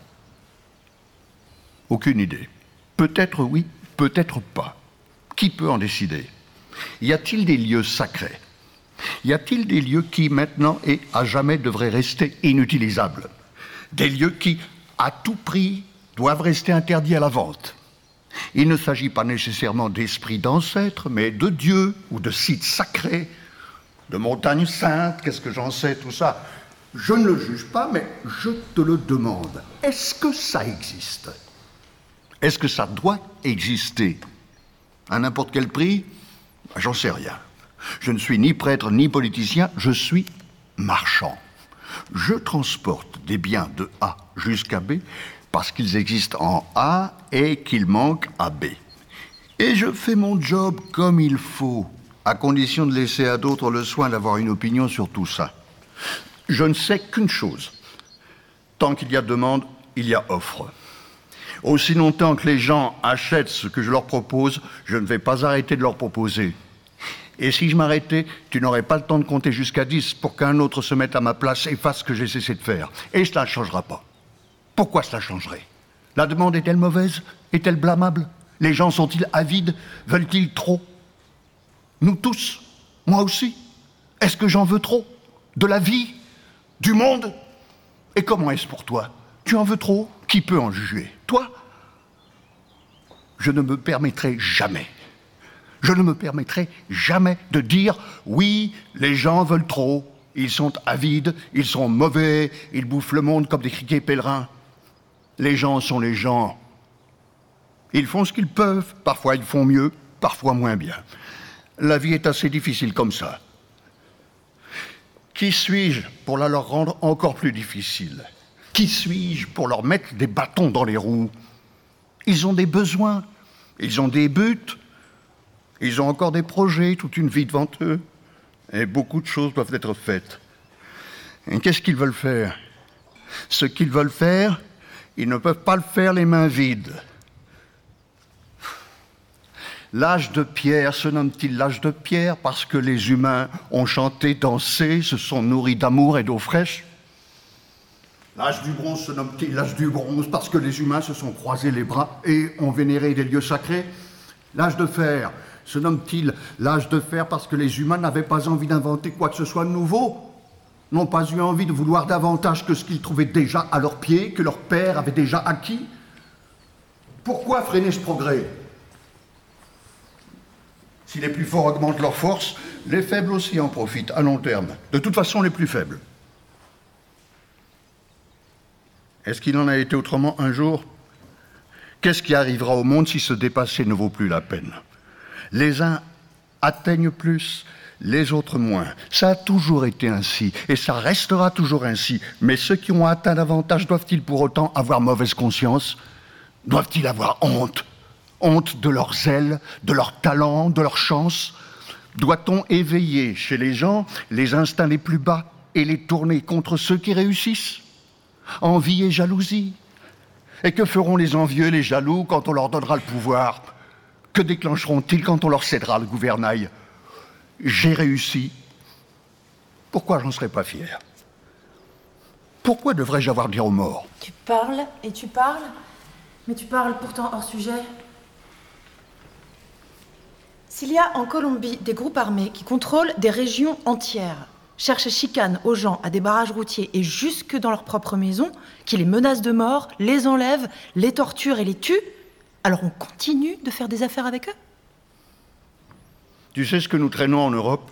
[SPEAKER 3] Aucune idée. Peut-être oui, peut-être pas. Qui peut en décider? Y a-t-il des lieux sacrés? Y a-t-il des lieux qui, maintenant et à jamais, devraient rester inutilisables? Des lieux qui, à tout prix, doivent rester interdits à la vente? Il ne s'agit pas nécessairement d'esprits d'ancêtres, mais de dieux ou de sites sacrés, de montagnes saintes, qu'est-ce que j'en sais, tout ça. Je ne le juge pas, mais je te le demande. Est-ce que ça existe? Est-ce que ça doit exister? À n'importe quel prix? J'en sais rien. Je ne suis ni prêtre ni politicien, je suis marchand. Je transporte des biens de A jusqu'à B parce qu'ils existent en A et qu'ils manquent à B. Et je fais mon job comme il faut, à condition de laisser à d'autres le soin d'avoir une opinion sur tout ça. Je ne sais qu'une chose. Tant qu'il y a demande, il y a offre. Aussi longtemps que les gens achètent ce que je leur propose, je ne vais pas arrêter de leur proposer. Et si je m'arrêtais, tu n'aurais pas le temps de compter jusqu'à dix pour qu'un autre se mette à ma place et fasse ce que j'ai cessé de faire. Et cela ne changera pas. Pourquoi cela changerait? La demande est-elle mauvaise? Est-elle blâmable? Les gens sont-ils avides? Veulent-ils trop? Nous tous? Moi aussi? Est-ce que j'en veux trop? De la vie? Du monde? Et comment est-ce pour toi? Tu en veux trop? Qui peut en juger? Toi? Je ne me permettrai jamais, je ne me permettrai jamais de dire « Oui, les gens veulent trop, ils sont avides, ils sont mauvais, ils bouffent le monde comme des criquets pèlerins. » Les gens sont les gens. Ils font ce qu'ils peuvent, parfois ils font mieux, parfois moins bien. La vie est assez difficile comme ça. Qui suis-je pour la leur rendre encore plus difficile? Qui suis-je pour leur mettre des bâtons dans les roues? Ils ont des besoins, ils ont des buts, ils ont encore des projets, toute une vie devant eux. Et beaucoup de choses doivent être faites. Et qu'est-ce qu'ils veulent faire? Ce qu'ils veulent faire, ils ne peuvent pas le faire les mains vides. L'âge de pierre se nomme-t-il l'âge de pierre parce que les humains ont chanté, dansé, se sont nourris d'amour et d'eau fraîche? L'âge du bronze se nomme-t-il l'âge du bronze parce que les humains se sont croisés les bras et ont vénéré des lieux sacrés? L'âge de fer se nomme-t-il l'âge de fer parce que les humains n'avaient pas envie d'inventer quoi que ce soit de nouveau, n'ont pas eu envie de vouloir davantage que ce qu'ils trouvaient déjà à leurs pieds, que leurs pères avaient déjà acquis? Pourquoi freiner ce progrès? Si les plus forts augmentent leur force, les faibles aussi en profitent à long terme. De toute façon, les plus faibles. Est-ce qu'il en a été autrement un jour? Qu'est-ce qui arrivera au monde si se dépasser ne vaut plus la peine? Les uns atteignent plus, les autres moins. Ça a toujours été ainsi, et ça restera toujours ainsi. Mais ceux qui ont atteint davantage, doivent-ils pour autant avoir mauvaise conscience? Doivent-ils avoir honte? Honte de leur zèle, de leur talent, de leur chance? Doit-on éveiller chez les gens les instincts les plus bas et les tourner contre ceux qui réussissent? Envie et jalousie. Et que feront les envieux et les jaloux quand on leur donnera le pouvoir? Que déclencheront-ils quand on leur cédera le gouvernail? J'ai réussi. Pourquoi j'en serais pas fier? Pourquoi devrais-je avoir dire aux morts?
[SPEAKER 2] Tu parles et tu parles, mais tu parles pourtant hors sujet. S'il y a en Colombie des groupes armés qui contrôlent des régions entières, cherchent et chicanent aux gens à des barrages routiers et jusque dans leur propre maison, qui les menacent de mort, les enlèvent, les torturent et les tuent, alors on continue de faire des affaires avec eux?
[SPEAKER 3] Tu sais ce que nous traînons en Europe?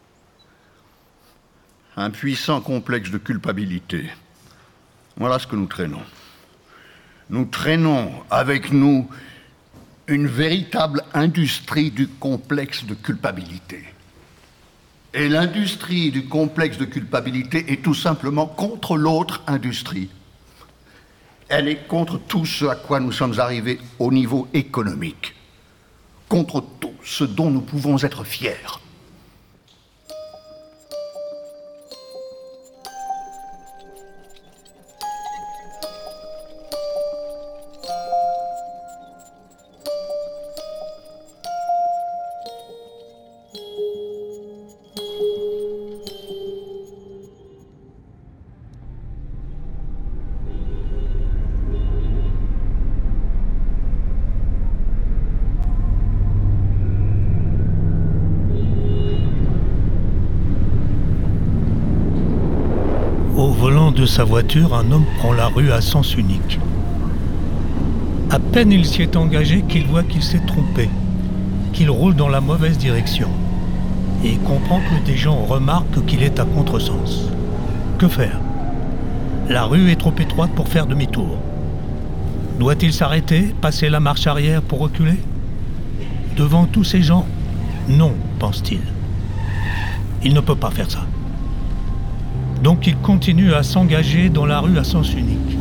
[SPEAKER 3] Un puissant complexe de culpabilité. Voilà ce que nous traînons. Nous traînons avec nous une véritable industrie du complexe de culpabilité. Et l'industrie du complexe de culpabilité est tout simplement contre l'autre industrie. Elle est contre tout ce à quoi nous sommes arrivés au niveau économique, contre tout ce dont nous pouvons être fiers.
[SPEAKER 5] Au volant de sa voiture, un homme prend la rue à sens unique. À peine il s'y est engagé qu'il voit qu'il s'est trompé, qu'il roule dans la mauvaise direction. Et il comprend que des gens remarquent qu'il est à contresens. Que faire? La rue est trop étroite pour faire demi-tour. Doit-il s'arrêter, passer la marche arrière pour reculer? Devant tous ces gens? Non, pense-t-il. Il ne peut pas faire ça. Donc il continue à s'engager dans la rue à sens unique.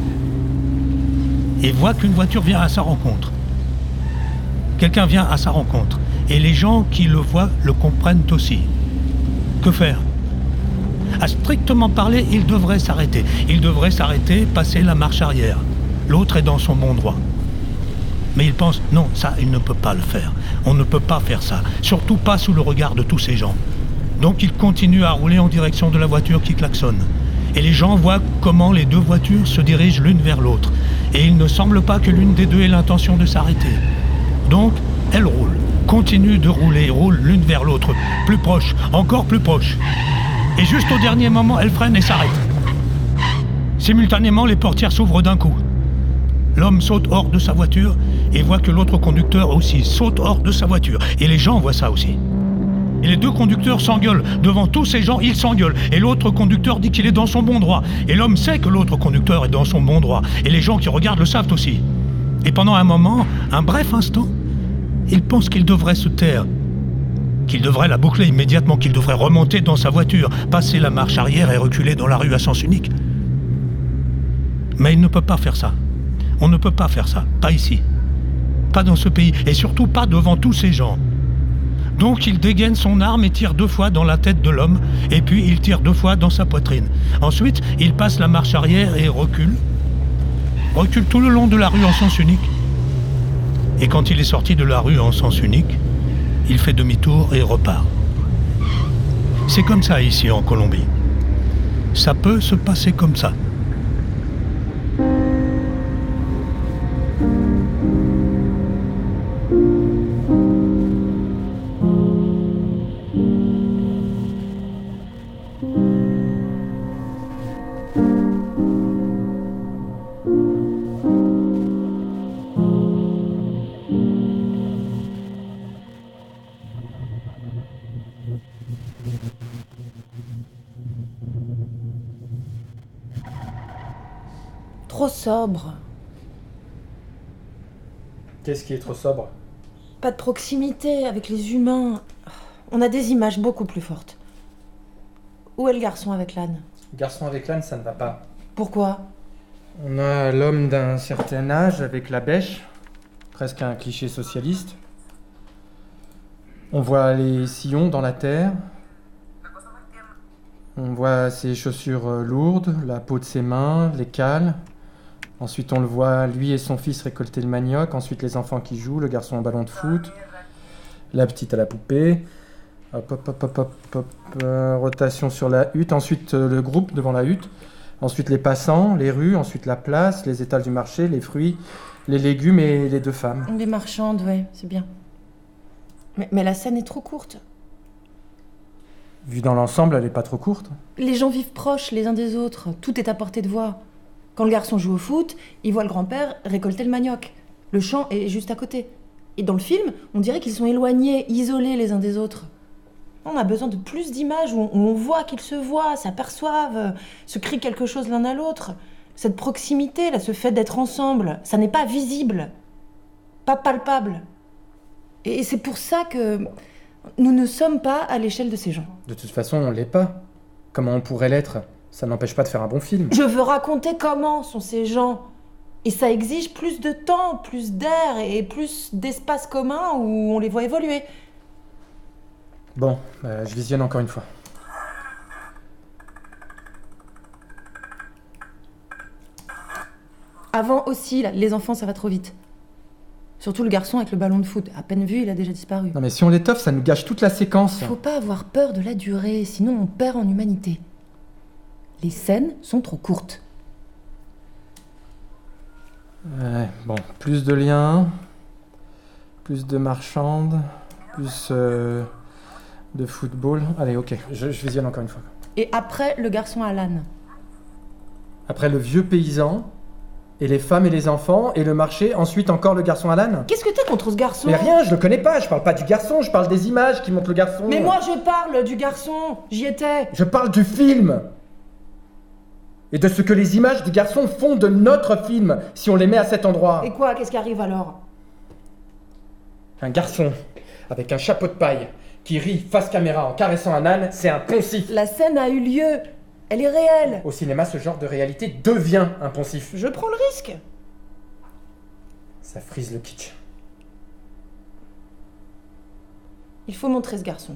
[SPEAKER 5] Et voit qu'une voiture vient à sa rencontre. Quelqu'un vient à sa rencontre. Et les gens qui le voient le comprennent aussi. Que faire? À strictement parler, il devrait s'arrêter. Il devrait s'arrêter, passer la marche arrière. L'autre est dans son bon droit. Mais il pense, non, ça, il ne peut pas le faire. On ne peut pas faire ça. Surtout pas sous le regard de tous ces gens. Donc il continue à rouler en direction de la voiture qui klaxonne. Et les gens voient comment les deux voitures se dirigent l'une vers l'autre. Et il ne semble pas que l'une des deux ait l'intention de s'arrêter. Donc, elle roule, continue de rouler, roule l'une vers l'autre, plus proche, encore plus proche. Et juste au dernier moment, elle freine et s'arrête. Simultanément, les portières s'ouvrent d'un coup. L'homme saute hors de sa voiture et voit que l'autre conducteur aussi saute hors de sa voiture. Et les gens voient ça aussi. Et les deux conducteurs s'engueulent. Devant tous ces gens, ils s'engueulent. Et l'autre conducteur dit qu'il est dans son bon droit. Et l'homme sait que l'autre conducteur est dans son bon droit. Et les gens qui regardent le savent aussi. Et pendant un moment, un bref instant, il pense qu'il devrait se taire. Qu'il devrait la boucler immédiatement, qu'il devrait remonter dans sa voiture, passer la marche arrière et reculer dans la rue à sens unique. Mais il ne peut pas faire ça. On ne peut pas faire ça. Pas ici. Pas dans ce pays. Et surtout pas devant tous ces gens. Donc il dégaine son arme et tire deux fois dans la tête de l'homme, et puis il tire deux fois dans sa poitrine. Ensuite, il passe la marche arrière et recule. Recule tout le long de la rue en sens unique. Et quand il est sorti de la rue en sens unique, il fait demi-tour et repart. C'est comme ça ici en Colombie. Ça peut se passer comme ça.
[SPEAKER 2] Trop sobre.
[SPEAKER 6] Qu'est-ce qui est trop sobre?
[SPEAKER 2] Pas de proximité avec les humains. On a des images beaucoup plus fortes. Où est le garçon avec l'âne?
[SPEAKER 6] Garçon avec l'âne, ça ne va pas.
[SPEAKER 2] Pourquoi?
[SPEAKER 6] On a l'homme d'un certain âge avec la bêche, presque un cliché socialiste. On voit les sillons dans la terre. On voit ses chaussures lourdes, la peau de ses mains, les cales. Ensuite, on le voit, lui et son fils, récolter le manioc. Ensuite, les enfants qui jouent, le garçon en ballon de foot, la petite à la poupée. Hop, hop, hop, hop, hop, hop, euh, rotation sur la hutte. Ensuite, euh, le groupe devant la hutte. Ensuite, les passants, les rues. Ensuite, la place, les étals du marché, les fruits, les légumes et les deux femmes.
[SPEAKER 2] Les marchandes, ouais, c'est bien. Mais, mais la scène est trop courte.
[SPEAKER 6] Vue dans l'ensemble, elle n'est pas trop courte.
[SPEAKER 2] Les gens vivent proches les uns des autres. Tout est à portée de voix. Quand le garçon joue au foot, il voit le grand-père récolter le manioc. Le champ est juste à côté. Et dans le film, on dirait qu'ils sont éloignés, isolés les uns des autres. On a besoin de plus d'images où on voit qu'ils se voient, s'aperçoivent, se crient quelque chose l'un à l'autre. Cette proximité, là, ce fait d'être ensemble, ça n'est pas visible, pas palpable. Et c'est pour ça que nous ne sommes pas à l'échelle de ces gens.
[SPEAKER 6] De toute façon, on l'est pas. Comment on pourrait l'être? Ça n'empêche pas de faire un bon film.
[SPEAKER 2] Je veux raconter comment sont ces gens. Et ça exige plus de temps, plus d'air et plus d'espace commun où on les voit évoluer.
[SPEAKER 6] Bon, bah, je visionne encore une fois.
[SPEAKER 2] Avant aussi, là, les enfants, ça va trop vite. Surtout le garçon avec le ballon de foot. À peine vu, il a déjà disparu.
[SPEAKER 6] Non mais si on l'étoffe, ça nous gâche toute la séquence.
[SPEAKER 2] Faut pas avoir peur de la durée, sinon on perd en humanité. Les scènes sont trop courtes.
[SPEAKER 6] Ouais, bon, plus de liens, plus de marchandes, plus euh, de football. Allez, ok, je, je visionne encore une fois.
[SPEAKER 2] Et après, le garçon à l'âne.
[SPEAKER 6] Après le vieux paysan, et les femmes et les enfants, et le marché, ensuite encore le garçon à l'âne.
[SPEAKER 2] Qu'est-ce que t'as contre ce garçon?
[SPEAKER 6] Mais rien, je le connais pas, je parle pas du garçon, je parle des images qui montrent le garçon.
[SPEAKER 2] Mais moi je parle du garçon, j'y étais.
[SPEAKER 6] Je parle du film. Et de ce que les images du garçon font de notre film, si on les met à cet endroit.
[SPEAKER 2] Et quoi, qu'est-ce qui arrive alors?
[SPEAKER 6] Un garçon, avec un chapeau de paille, qui rit face caméra en caressant un âne, c'est un poncif.
[SPEAKER 2] La scène a eu lieu, elle est réelle.
[SPEAKER 6] Au cinéma, ce genre de réalité devient un poncif.
[SPEAKER 2] Je prends le risque.
[SPEAKER 6] Ça frise le kitsch.
[SPEAKER 2] Il faut montrer ce garçon.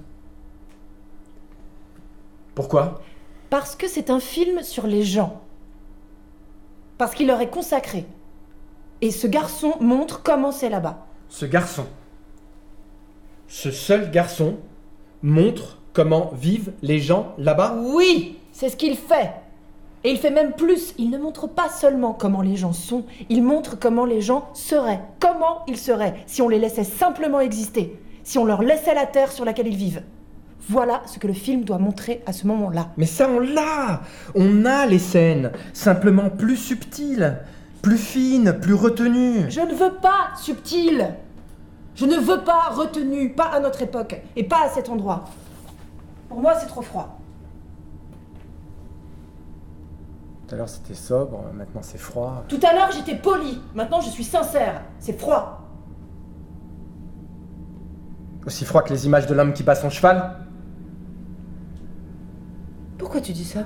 [SPEAKER 6] Pourquoi?
[SPEAKER 2] Parce que c'est un film sur les gens. Parce qu'il leur est consacré. Et ce garçon montre comment c'est là-bas.
[SPEAKER 6] Ce garçon, ce seul garçon, montre comment vivent les gens là-bas?
[SPEAKER 2] Oui, c'est ce qu'il fait. Et il fait même plus. Il ne montre pas seulement comment les gens sont, il montre comment les gens seraient. Comment ils seraient si on les laissait simplement exister. Si on leur laissait la terre sur laquelle ils vivent. Voilà ce que le film doit montrer à ce moment-là.
[SPEAKER 6] Mais ça, on l'a! On a les scènes, simplement plus subtiles, plus fines, plus retenues.
[SPEAKER 2] Je ne veux pas subtil. Je ne veux pas retenu, pas à notre époque, et pas à cet endroit. Pour moi, c'est trop froid.
[SPEAKER 6] Tout à l'heure, c'était sobre, maintenant c'est froid.
[SPEAKER 2] Tout à l'heure, j'étais poli, maintenant je suis sincère. C'est froid.
[SPEAKER 6] Aussi froid que les images de l'homme qui bat son cheval?
[SPEAKER 2] Pourquoi tu dis ça?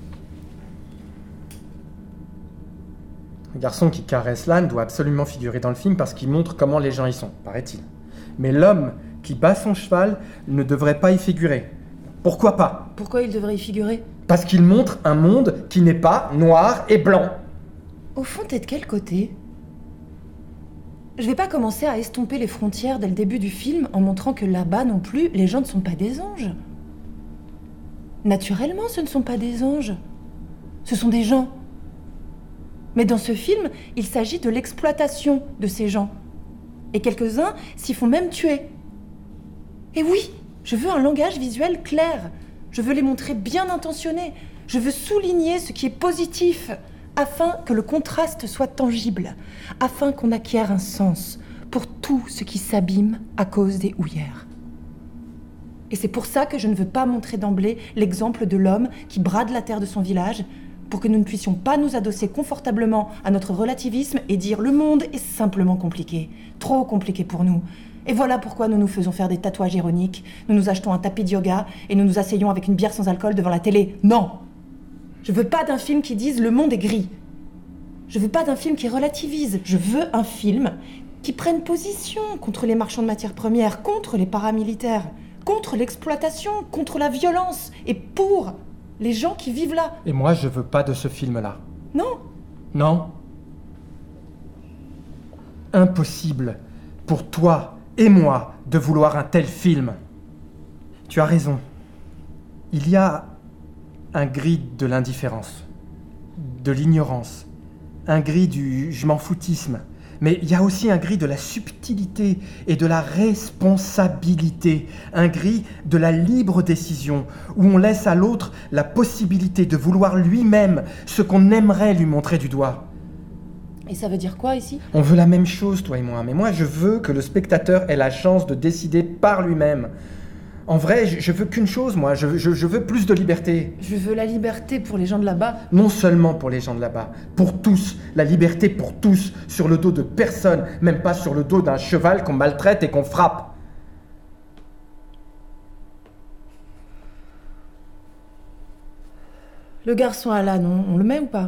[SPEAKER 6] Le garçon qui caresse l'âne doit absolument figurer dans le film parce qu'il montre comment les gens y sont, paraît-il. Mais l'homme qui bat son cheval ne devrait pas y figurer. Pourquoi pas?
[SPEAKER 2] Pourquoi il devrait y figurer?
[SPEAKER 6] Parce qu'il montre un monde qui n'est pas noir et blanc.
[SPEAKER 2] Au fond, t'es de quel côté? Je vais pas commencer à estomper les frontières dès le début du film en montrant que là-bas non plus, les gens ne sont pas des anges. Naturellement, ce ne sont pas des anges. Ce sont des gens. Mais dans ce film, il s'agit de l'exploitation de ces gens. Et quelques-uns s'y font même tuer. Et oui, je veux un langage visuel clair. Je veux les montrer bien intentionnés. Je veux souligner ce qui est positif, afin que le contraste soit tangible, afin qu'on acquiert un sens pour tout ce qui s'abîme à cause des houillères. Et c'est pour ça que je ne veux pas montrer d'emblée l'exemple de l'homme qui brade la terre de son village, pour que nous ne puissions pas nous adosser confortablement à notre relativisme et dire « le monde est simplement compliqué, trop compliqué pour nous ». Et voilà pourquoi nous nous faisons faire des tatouages ironiques, nous nous achetons un tapis de yoga et nous nous asseyons avec une bière sans alcool devant la télé. Non! Je veux pas d'un film qui dise « le monde est gris ». Je veux pas d'un film qui relativise. Je veux un film qui prenne position contre les marchands de matières premières, contre les paramilitaires, contre l'exploitation, contre la violence et pour les gens qui vivent là.
[SPEAKER 6] Et moi, je veux pas de ce film-là.
[SPEAKER 2] Non.
[SPEAKER 6] Non. Impossible pour toi et moi de vouloir un tel film. Tu as raison. Il y a un gris de l'indifférence, de l'ignorance, un gris du je m'en foutisme. Mais il y a aussi un gris de la subtilité et de la responsabilité, un gris de la libre décision, où on laisse à l'autre la possibilité de vouloir lui-même ce qu'on aimerait lui montrer du doigt.
[SPEAKER 2] Et ça veut dire quoi ici ?
[SPEAKER 6] On veut la même chose, toi et moi, mais moi je veux que le spectateur ait la chance de décider par lui-même. En vrai, je, je veux qu'une chose, moi, je, je, je veux plus de liberté.
[SPEAKER 2] Je veux la liberté pour les gens de là-bas.
[SPEAKER 6] Non seulement pour les gens de là-bas, pour tous, la liberté pour tous, sur le dos de personne, même pas sur le dos d'un cheval qu'on maltraite et qu'on frappe.
[SPEAKER 2] Le garçon à l'âne, on, on le met ou pas ?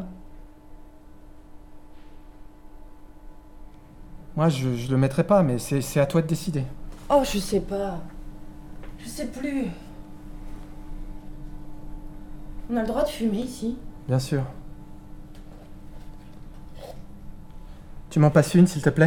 [SPEAKER 6] Moi, je, je le mettrai pas, mais c'est, c'est à toi de décider.
[SPEAKER 2] Oh, je sais pas. Je sais plus. On a le droit de fumer ici ?
[SPEAKER 6] Bien sûr. Tu m'en passes une, s'il te plaît ?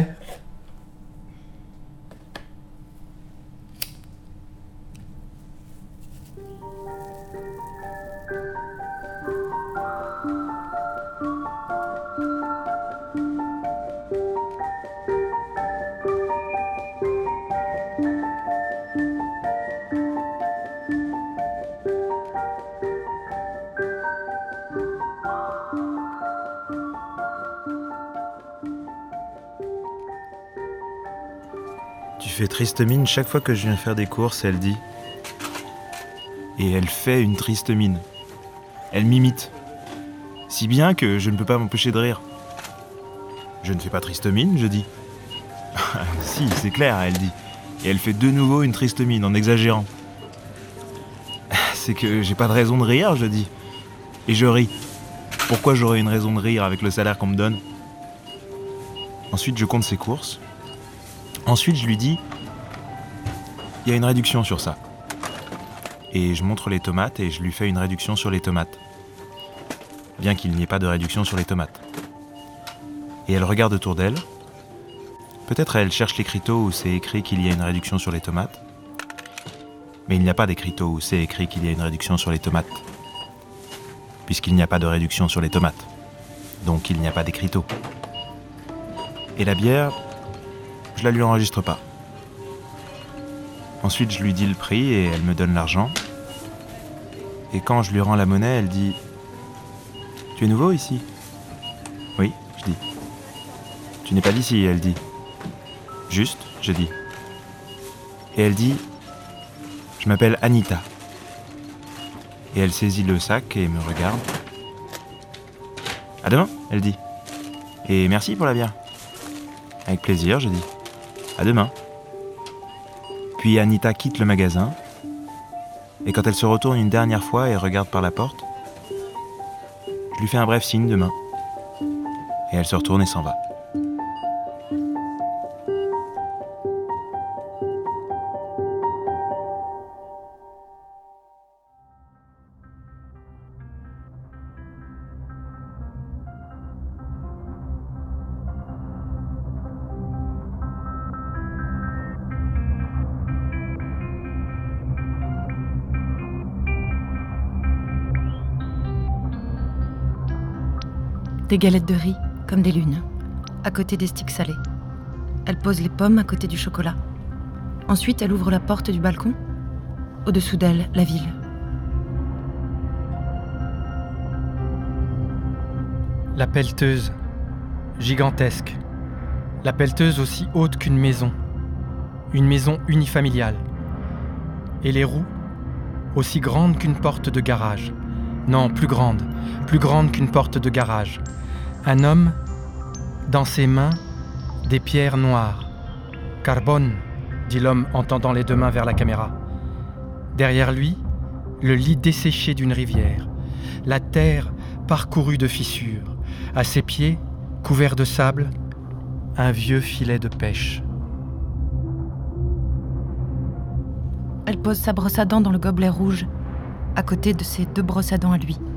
[SPEAKER 8] Tu fais triste mine chaque fois que je viens faire des courses, elle dit. Et elle fait une triste mine. Elle m'imite. Si bien que je ne peux pas m'empêcher de rire. Je ne fais pas triste mine, je dis. Si, c'est clair, elle dit. Et elle fait de nouveau une triste mine, en exagérant. C'est que j'ai pas de raison de rire, je dis. Et je ris. Pourquoi j'aurais une raison de rire avec le salaire qu'on me donne ? Ensuite, je compte ses courses. Ensuite, je lui dis, il y a une réduction sur ça. Et je montre les tomates et je lui fais une réduction sur les tomates. Bien qu'il n'y ait pas de réduction sur les tomates. Et elle regarde autour d'elle. Peut-être elle cherche l'écriteau où c'est écrit qu'il y a une réduction sur les tomates. Mais il n'y a pas d'écriteau où c'est écrit qu'il y a une réduction sur les tomates. Puisqu'il n'y a pas de réduction sur les tomates. Donc il n'y a pas d'écriteau. Et la bière, je la lui enregistre pas. Ensuite, je lui dis le prix et elle me donne l'argent. Et quand je lui rends la monnaie, elle dit « Tu es nouveau ici ?» « Oui, je dis. »« Tu n'es pas d'ici ?» elle dit. « Juste, je dis. » Et elle dit « Je m'appelle Anita. » Et elle saisit le sac et me regarde. « À demain ?» elle dit. « Et merci pour la bière. » « Avec plaisir, je dis. À demain. » Puis Anita quitte le magasin, et quand elle se retourne une dernière fois et regarde par la porte, je lui fais un bref signe de main, et elle se retourne et s'en va.
[SPEAKER 2] Des galettes de riz, comme des lunes, à côté des sticks salés. Elle pose les pommes à côté du chocolat. Ensuite, elle ouvre la porte du balcon. Au-dessous d'elle, la ville.
[SPEAKER 6] La pelleteuse, gigantesque. La pelleteuse aussi haute qu'une maison. Une maison unifamiliale. Et les roues, aussi grandes qu'une porte de garage. Non, plus grande, plus grande qu'une porte de garage. Un homme, dans ses mains, des pierres noires. Carbone, dit l'homme en tendant les deux mains vers la caméra. Derrière lui, le lit desséché d'une rivière. La terre parcourue de fissures. À ses pieds, couvert de sable, un vieux filet de pêche.
[SPEAKER 2] Elle pose sa brosse à dents dans le gobelet rouge, à côté de ses deux brosses à dents à lui.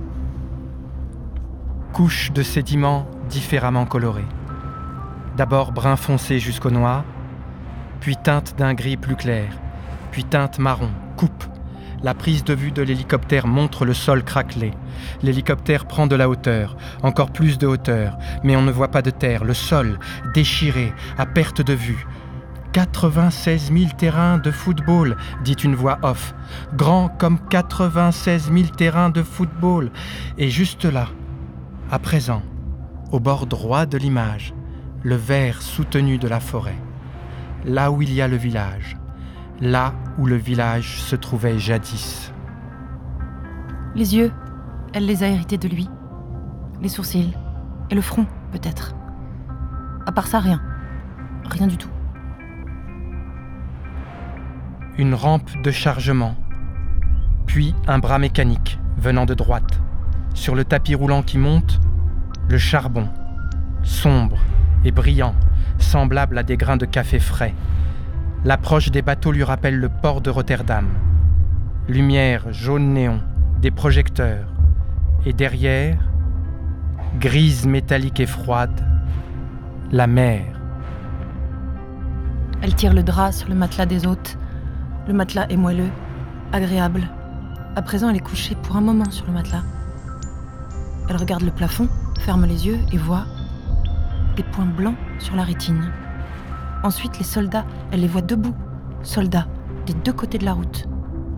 [SPEAKER 6] Couche de sédiments différemment colorés. D'abord brun foncé jusqu'au noir, puis teinte d'un gris plus clair, puis teinte marron, coupe. La prise de vue de l'hélicoptère montre le sol craquelé. L'hélicoptère prend de la hauteur, encore plus de hauteur, mais on ne voit pas de terre. Le sol, déchiré, à perte de vue. quatre-vingt-seize mille terrains de football, dit une voix off. Grand comme quatre-vingt-seize mille terrains de football. Et juste là, à présent, au bord droit de l'image, le vert soutenu de la forêt. Là où il y a le village. Là où le village se trouvait jadis.
[SPEAKER 2] Les yeux, elle les a hérités de lui. Les sourcils et le front, peut-être. À part ça, rien. Rien du tout.
[SPEAKER 6] Une rampe de chargement, puis un bras mécanique venant de droite. Sur le tapis roulant qui monte, le charbon, sombre et brillant, semblable à des grains de café frais. L'approche des bateaux lui rappelle le port de Rotterdam. Lumière jaune néon, des projecteurs. Et derrière, grise métallique et froide, la mer.
[SPEAKER 2] Elle tire le drap sur le matelas des hôtes. Le matelas est moelleux, agréable. À présent, elle est couchée pour un moment sur le matelas. Elle regarde le plafond, ferme les yeux et voit des points blancs sur la rétine. Ensuite, les soldats, elle les voit debout, soldats, des deux côtés de la route.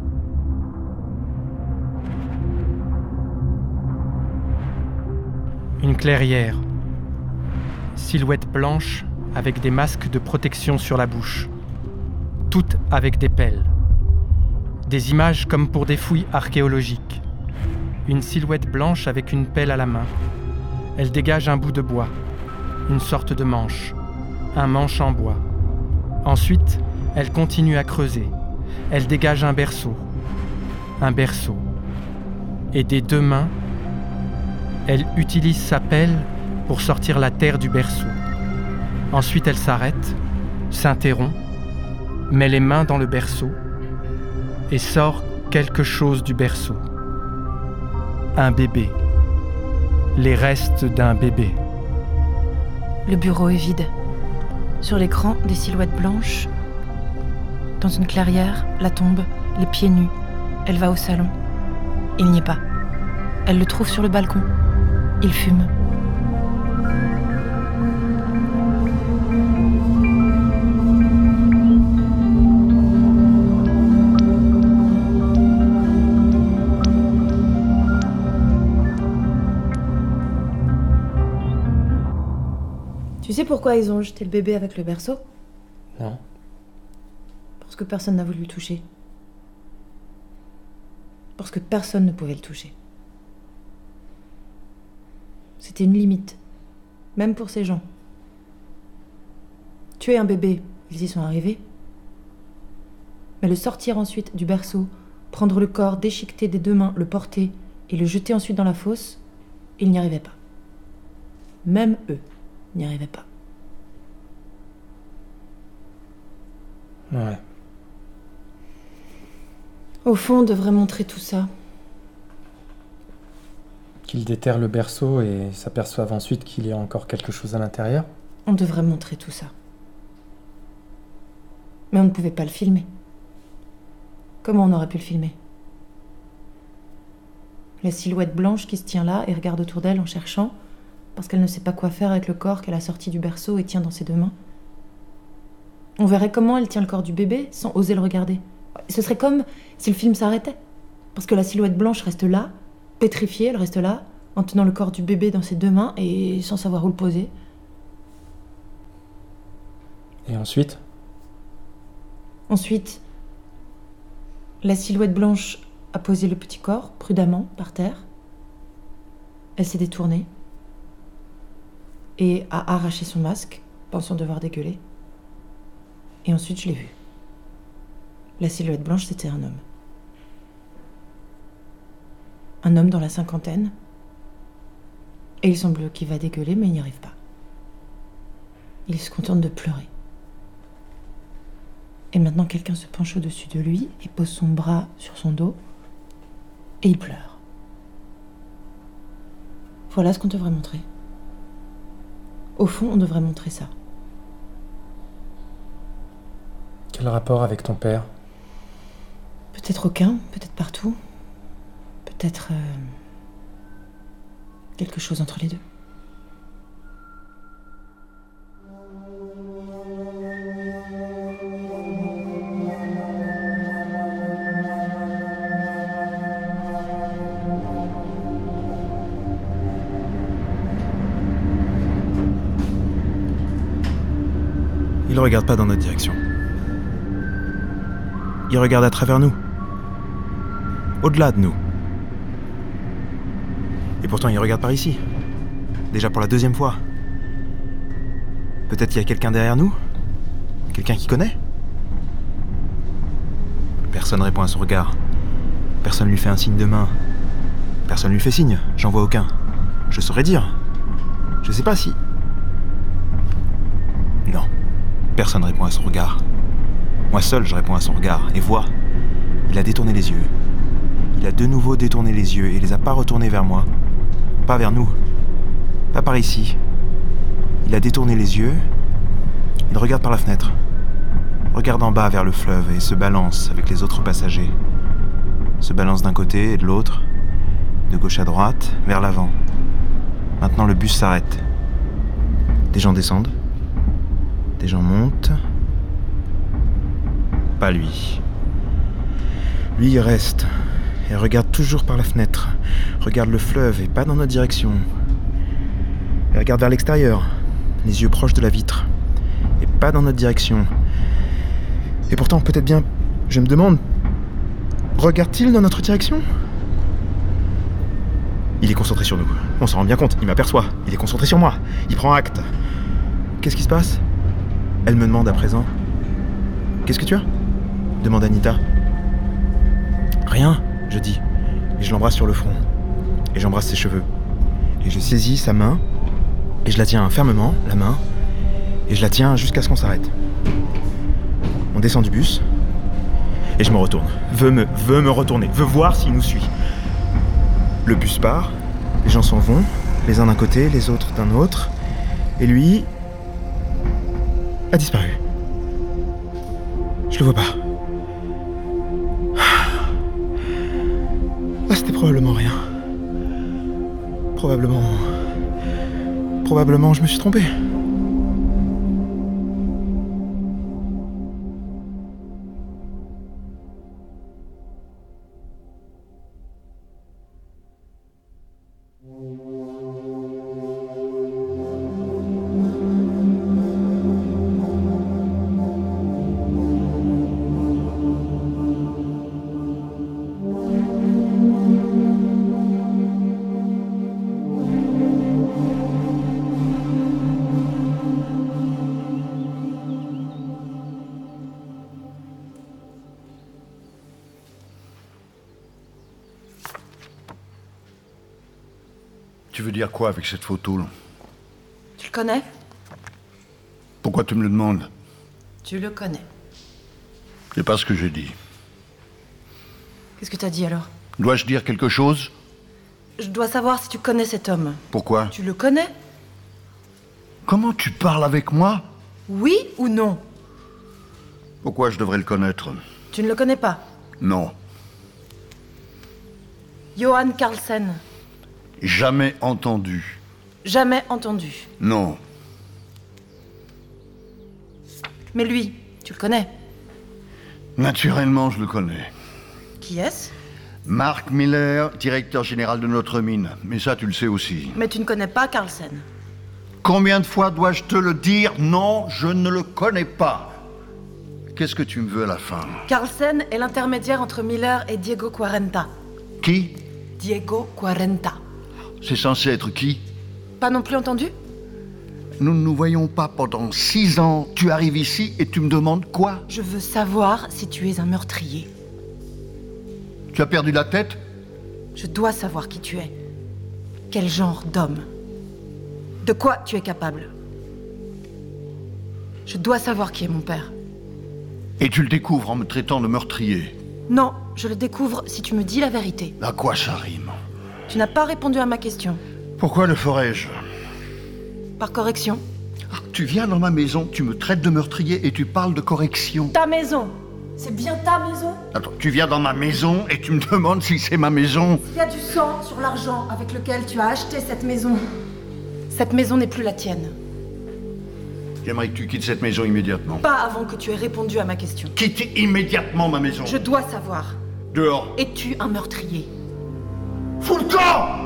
[SPEAKER 6] Une clairière. Silhouette blanche avec des masques de protection sur la bouche. Toutes avec des pelles. Des images comme pour des fouilles archéologiques. Une silhouette blanche avec une pelle à la main. Elle dégage un bout de bois, une sorte de manche. Un manche en bois. Ensuite, elle continue à creuser. Elle dégage un berceau. Un berceau. Et des deux mains, elle utilise sa pelle pour sortir la terre du berceau. Ensuite, elle s'arrête, s'interrompt, met les mains dans le berceau et sort quelque chose du berceau. Un bébé. Les restes d'un bébé.
[SPEAKER 2] Le bureau est vide. Sur l'écran, des silhouettes blanches. Dans une clairière, la tombe, les pieds nus. Elle va au salon. Il n'y est pas. Elle le trouve sur le balcon. Il fume.
[SPEAKER 9] Tu sais pourquoi ils ont jeté le bébé avec le berceau ?
[SPEAKER 6] Non.
[SPEAKER 9] Parce que personne n'a voulu le toucher. Parce que personne ne pouvait le toucher. C'était une limite, même pour ces gens. Tuer un bébé, ils y sont arrivés. Mais le sortir ensuite du berceau, prendre le corps déchiqueté des deux mains, le porter et le jeter ensuite dans la fosse, ils n'y arrivaient pas. Même eux n'y arrivaient pas.
[SPEAKER 6] Ouais.
[SPEAKER 9] Au fond, on devrait montrer tout ça.
[SPEAKER 6] Qu'ils déterrent le berceau et s'aperçoivent ensuite qu'il y a encore quelque chose à l'intérieur.
[SPEAKER 9] On devrait montrer tout ça. Mais on ne pouvait pas le filmer. Comment on aurait pu le filmer ? La silhouette blanche qui se tient là et regarde autour d'elle en cherchant, parce qu'elle ne sait pas quoi faire avec le corps qu'elle a sorti du berceau et tient dans ses deux mains. On verrait comment elle tient le corps du bébé sans oser le regarder. Ce serait comme si le film s'arrêtait, parce que la silhouette blanche reste là, pétrifiée, elle reste là, en tenant le corps du bébé dans ses deux mains et sans savoir où le poser.
[SPEAKER 7] Et ensuite ?
[SPEAKER 9] Ensuite, la silhouette blanche a posé le petit corps prudemment par terre. Elle s'est détournée et a arraché son masque, pensant devoir dégueuler. Et ensuite, je l'ai vu. La silhouette blanche, c'était un homme. Un homme dans la cinquantaine. Et il semble qu'il va dégueuler, mais il n'y arrive pas. Il se contente de pleurer. Et maintenant, quelqu'un se penche au-dessus de lui et pose son bras sur son dos. Et il pleure. Voilà ce qu'on devrait montrer. Au fond, on devrait montrer ça.
[SPEAKER 7] Quel rapport avec ton père ?
[SPEAKER 9] Peut-être aucun, peut-être partout. Peut-être... Euh, quelque chose entre les deux.
[SPEAKER 8] Il regarde pas dans notre direction. Il regarde à travers nous. Au-delà de nous. Et pourtant, il regarde par ici. Déjà pour la deuxième fois. Peut-être qu'il y a quelqu'un derrière nous ? Quelqu'un qui connaît ? Personne répond à son regard. Personne lui fait un signe de main. Personne lui fait signe. J'en vois aucun. Je saurais dire. Je sais pas si... Non. Personne répond à son regard. Moi seul, je réponds à son regard. Et vois, il a détourné les yeux. Il a de nouveau détourné les yeux et les a pas retournés vers moi. Pas vers nous. Pas par ici. Il a détourné les yeux. Il regarde par la fenêtre. Regarde en bas vers le fleuve et se balance avec les autres passagers. Se balance d'un côté et de l'autre. De gauche à droite, vers l'avant. Maintenant le bus s'arrête. Des gens descendent. Des gens montent. Pas lui. Lui, il reste. Et regarde toujours par la fenêtre. Regarde le fleuve et pas dans notre direction. Il regarde vers l'extérieur, les yeux proches de la vitre. Et pas dans notre direction. Et pourtant, peut-être bien, je me demande, regarde-t-il dans notre direction ? Il est concentré sur nous. On s'en rend bien compte, il m'aperçoit. Il est concentré sur moi. Il prend acte. Qu'est-ce qui se passe ? Elle me demande à présent. Qu'est-ce que tu as ? Demande Anita. Rien, je dis. Et je l'embrasse sur le front. Et j'embrasse ses cheveux. Et je saisis sa main. Et je la tiens fermement, la main. Et je la tiens jusqu'à ce qu'on s'arrête. On descend du bus. Et je me retourne. Veux me, veux me retourner. Veux voir s'il nous suit. Le bus part. Les gens s'en vont. Les uns d'un côté, les autres d'un autre. Et lui... a disparu. Je le vois pas. Ah, c'était probablement rien. Probablement... Probablement je me suis trompé.
[SPEAKER 3] Tu veux dire quoi avec cette photo, là ?
[SPEAKER 9] Tu le connais ?
[SPEAKER 3] Pourquoi tu me le demandes ?
[SPEAKER 9] Tu le connais.
[SPEAKER 3] C'est pas ce que j'ai dit.
[SPEAKER 9] Qu'est-ce que t'as dit alors ?
[SPEAKER 3] Dois-je dire quelque chose ?
[SPEAKER 9] Je dois savoir si tu connais cet homme.
[SPEAKER 3] Pourquoi ?
[SPEAKER 9] Tu le connais ?
[SPEAKER 3] Comment tu parles avec moi ?
[SPEAKER 9] Oui ou non ?
[SPEAKER 3] Pourquoi je devrais le connaître ?
[SPEAKER 9] Tu ne le connais pas ?
[SPEAKER 3] Non.
[SPEAKER 9] Johan Carlsen.
[SPEAKER 3] Jamais entendu.
[SPEAKER 9] Jamais entendu.
[SPEAKER 3] Non.
[SPEAKER 9] Mais lui, tu le connais.
[SPEAKER 3] Naturellement, je le connais.
[SPEAKER 9] Qui est-ce?
[SPEAKER 3] Mark Miller, directeur général de notre mine. Mais ça, tu le sais aussi.
[SPEAKER 9] Mais tu ne connais pas Carlsen.
[SPEAKER 3] Combien de fois dois-je te le dire? Non, je ne le connais pas. Qu'est-ce que tu me veux à la fin?
[SPEAKER 9] Carlsen est l'intermédiaire entre Miller et Diego Quarenta.
[SPEAKER 3] Qui?
[SPEAKER 9] Diego Quarenta.
[SPEAKER 3] C'est censé être qui?
[SPEAKER 9] Pas non plus entendu?
[SPEAKER 3] Nous ne nous voyons pas pendant six ans. Tu arrives ici et tu me demandes quoi?
[SPEAKER 9] Je veux savoir si tu es un meurtrier.
[SPEAKER 3] Tu as perdu la tête?
[SPEAKER 9] Je dois savoir qui tu es. Quel genre d'homme? De quoi tu es capable? Je dois savoir qui est mon père.
[SPEAKER 3] Et tu le découvres en me traitant de meurtrier?
[SPEAKER 9] Non, je le découvre si tu me dis la vérité.
[SPEAKER 3] À quoi ça rime?
[SPEAKER 9] Tu n'as pas répondu à ma question.
[SPEAKER 3] Pourquoi le ferais-je?
[SPEAKER 9] Par correction.
[SPEAKER 3] Tu viens dans ma maison, tu me traites de meurtrier et tu parles de correction.
[SPEAKER 9] Ta maison. C'est bien ta maison?
[SPEAKER 3] Attends, tu viens dans ma maison et tu me demandes si c'est ma maison?
[SPEAKER 9] Il y a du sang sur l'argent avec lequel tu as acheté cette maison. Cette maison n'est plus la tienne.
[SPEAKER 3] J'aimerais que tu quittes cette maison immédiatement.
[SPEAKER 9] Pas avant que tu aies répondu à ma question.
[SPEAKER 3] Quitte immédiatement ma maison.
[SPEAKER 9] Je dois savoir.
[SPEAKER 3] Dehors.
[SPEAKER 9] Es-tu un meurtrier?
[SPEAKER 3] Fous le camp!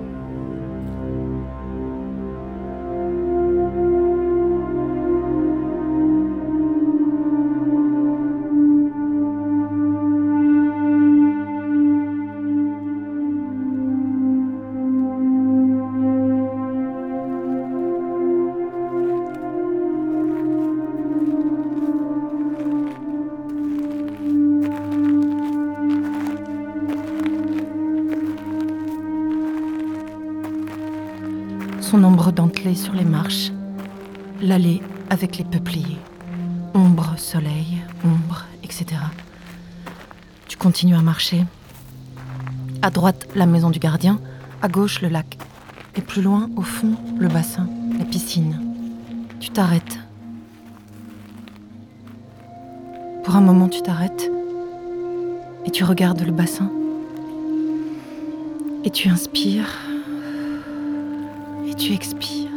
[SPEAKER 2] Son ombre dentelée sur les marches, l'allée avec les peupliers, ombre, soleil, ombre, et cetera. Tu continues à marcher. À droite, la maison du gardien, à gauche, le lac. Et plus loin, au fond, le bassin, la piscine. Tu t'arrêtes. Pour un moment, tu t'arrêtes et tu regardes le bassin. Et tu inspires. Et tu expires.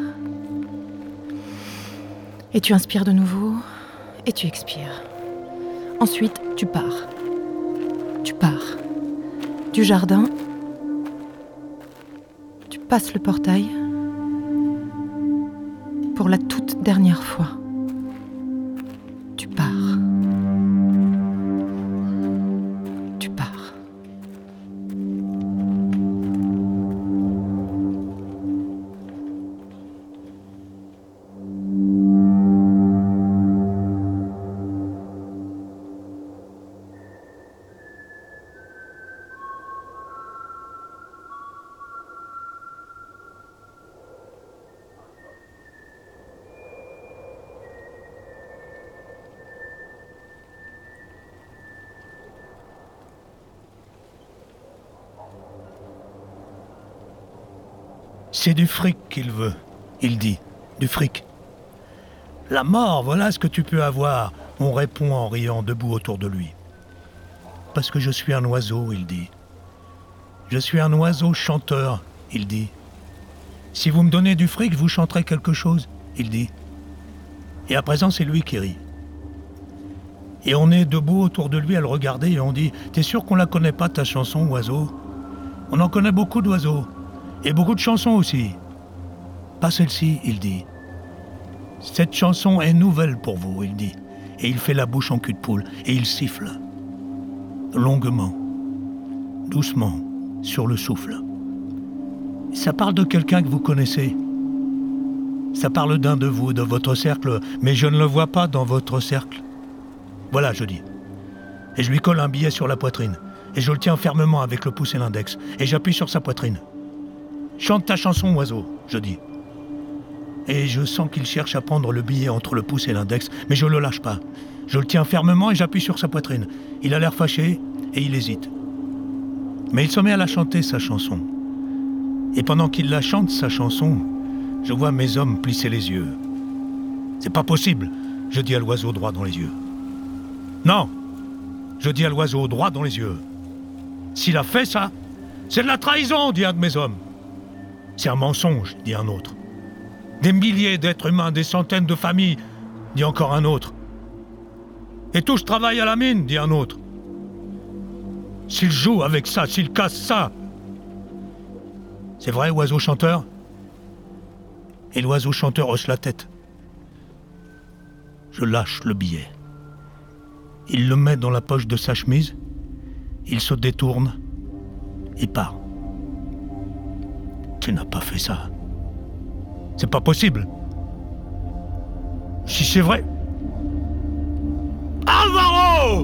[SPEAKER 2] Et tu inspires de nouveau. Et tu expires. Ensuite, tu pars. Tu pars. Du jardin. Tu passes le portail. Pour la toute dernière fois. Tu pars. Tu pars.
[SPEAKER 5] C'est du fric qu'il veut, il dit. Du fric. La mort, voilà ce que tu peux avoir, on répond en riant debout autour de lui. Parce que je suis un oiseau, il dit. Je suis un oiseau chanteur, il dit. Si vous me donnez du fric, vous chanterez quelque chose, il dit. Et à présent, c'est lui qui rit. Et on est debout autour de lui à le regarder et on dit « T'es sûr qu'on la connaît pas, ta chanson, oiseau ? On en connaît beaucoup d'oiseaux. Et beaucoup de chansons aussi. Pas celle-ci, il dit. Cette chanson est nouvelle pour vous, il dit. Et il fait la bouche en cul de poule et il siffle. Longuement, doucement, sur le souffle. Ça parle de quelqu'un que vous connaissez. Ça parle d'un de vous, de votre cercle, mais je ne le vois pas dans votre cercle. Voilà, je dis. Et je lui colle un billet sur la poitrine. Et je le tiens fermement avec le pouce et l'index. Et j'appuie sur sa poitrine. Chante ta chanson, oiseau, je dis. Et je sens qu'il cherche à prendre le billet entre le pouce et l'index, mais je le lâche pas. Je le tiens fermement et j'appuie sur sa poitrine. Il a l'air fâché et il hésite. Mais il se met à la chanter, sa chanson. Et pendant qu'il la chante, sa chanson, je vois mes hommes plisser les yeux. C'est pas possible, je dis à l'oiseau droit dans les yeux. Non, je dis à l'oiseau droit dans les yeux. S'il a fait ça, c'est de la trahison, dit un de mes hommes. C'est un mensonge, dit un autre. Des milliers d'êtres humains, des centaines de familles, dit encore un autre. Et tous travaillent à la mine, dit un autre. S'ils jouent avec ça, s'ils cassent ça. C'est vrai, oiseau chanteur ? Et l'oiseau chanteur hoche la tête. Je lâche le billet. Il le met dans la poche de sa chemise. Il se détourne et part. Tu n'as pas fait ça. C'est pas possible. Si c'est vrai... Alvaro!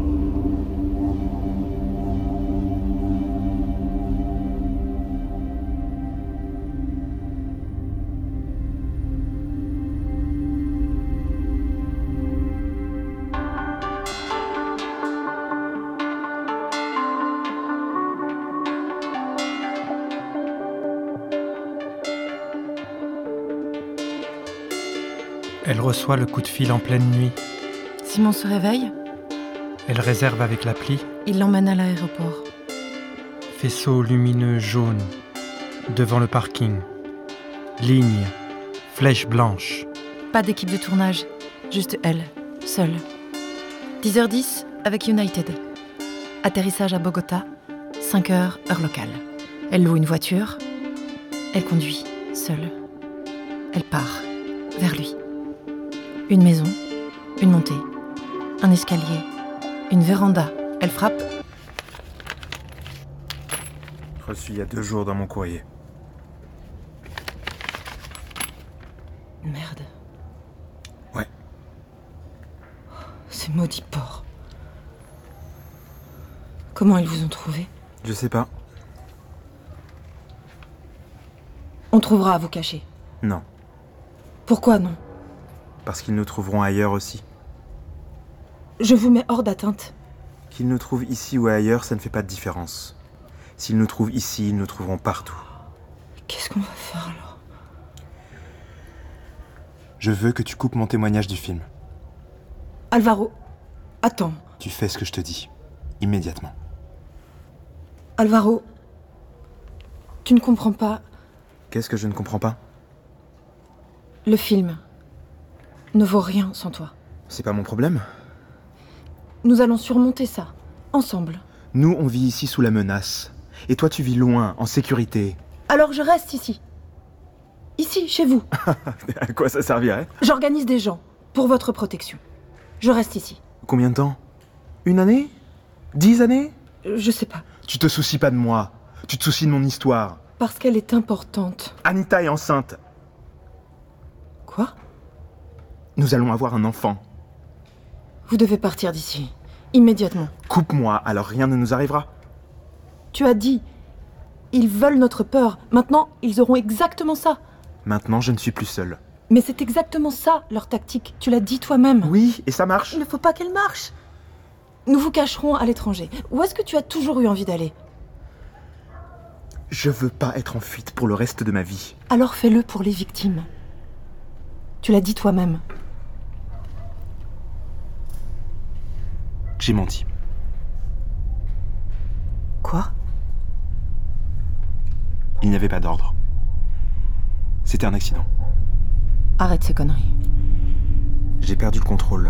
[SPEAKER 6] Elle reçoit le coup de fil en pleine nuit.
[SPEAKER 2] Simon se réveille.
[SPEAKER 6] Elle réserve avec l'appli.
[SPEAKER 2] Il l'emmène à l'aéroport.
[SPEAKER 6] Faisceau lumineux jaune devant le parking. Ligne, flèche blanche.
[SPEAKER 2] Pas d'équipe de tournage, juste elle, seule. dix heures dix avec United. Atterrissage à Bogota, cinq heures, heure locale. Elle loue une voiture. Elle conduit, seule. Elle part, vers lui. Une maison, une montée, un escalier, une véranda. Elle frappe.
[SPEAKER 7] Reçu il y a deux jours dans mon courrier.
[SPEAKER 2] Merde.
[SPEAKER 7] Ouais.
[SPEAKER 2] Ces maudits porcs. Comment ils vous ont trouvé ?
[SPEAKER 7] Je sais pas.
[SPEAKER 2] On trouvera à vous cacher.
[SPEAKER 7] Non.
[SPEAKER 2] Pourquoi non ?
[SPEAKER 7] Parce qu'ils nous trouveront ailleurs aussi.
[SPEAKER 2] Je vous mets hors d'atteinte.
[SPEAKER 7] Qu'ils nous trouvent ici ou ailleurs, ça ne fait pas de différence. S'ils nous trouvent ici, ils nous trouveront partout.
[SPEAKER 2] Qu'est-ce qu'on va faire alors ?
[SPEAKER 7] Je veux que tu coupes mon témoignage du film.
[SPEAKER 2] Alvaro, attends.
[SPEAKER 7] Tu fais ce que je te dis. Immédiatement.
[SPEAKER 2] Alvaro, tu ne comprends pas.
[SPEAKER 7] Qu'est-ce que je ne comprends pas ?
[SPEAKER 2] Le film ne vaut rien sans toi.
[SPEAKER 7] C'est pas mon problème.
[SPEAKER 2] Nous allons surmonter ça, ensemble.
[SPEAKER 7] Nous, on vit ici sous la menace. Et toi, tu vis loin, en sécurité.
[SPEAKER 2] Alors je reste ici. Ici, chez vous.
[SPEAKER 7] À quoi ça servirait ?
[SPEAKER 2] J'organise des gens, pour votre protection. Je reste ici.
[SPEAKER 7] Combien de temps ? Une année ? Dix années ?
[SPEAKER 2] Je sais pas.
[SPEAKER 7] Tu te soucies pas de moi. Tu te soucies de mon histoire.
[SPEAKER 2] Parce qu'elle est importante.
[SPEAKER 7] Anita est enceinte.
[SPEAKER 2] Quoi ?
[SPEAKER 7] Nous allons avoir un enfant.
[SPEAKER 2] Vous devez partir d'ici, immédiatement.
[SPEAKER 7] Coupe-moi, alors rien ne nous arrivera.
[SPEAKER 2] Tu as dit, ils veulent notre peur. Maintenant, ils auront exactement ça.
[SPEAKER 7] Maintenant, je ne suis plus seul.
[SPEAKER 2] Mais c'est exactement ça, leur tactique. Tu l'as dit toi-même.
[SPEAKER 7] Oui, et ça marche.
[SPEAKER 2] Il ne faut pas qu'elle marche. Nous vous cacherons à l'étranger. Où est-ce que tu as toujours eu envie d'aller ?
[SPEAKER 7] Je veux pas être en fuite pour le reste de ma vie.
[SPEAKER 2] Alors fais-le pour les victimes. Tu l'as dit toi-même.
[SPEAKER 7] J'ai menti.
[SPEAKER 2] Quoi ?
[SPEAKER 7] Il n'y avait pas d'ordre. C'était un accident.
[SPEAKER 2] Arrête ces conneries.
[SPEAKER 7] J'ai perdu le contrôle.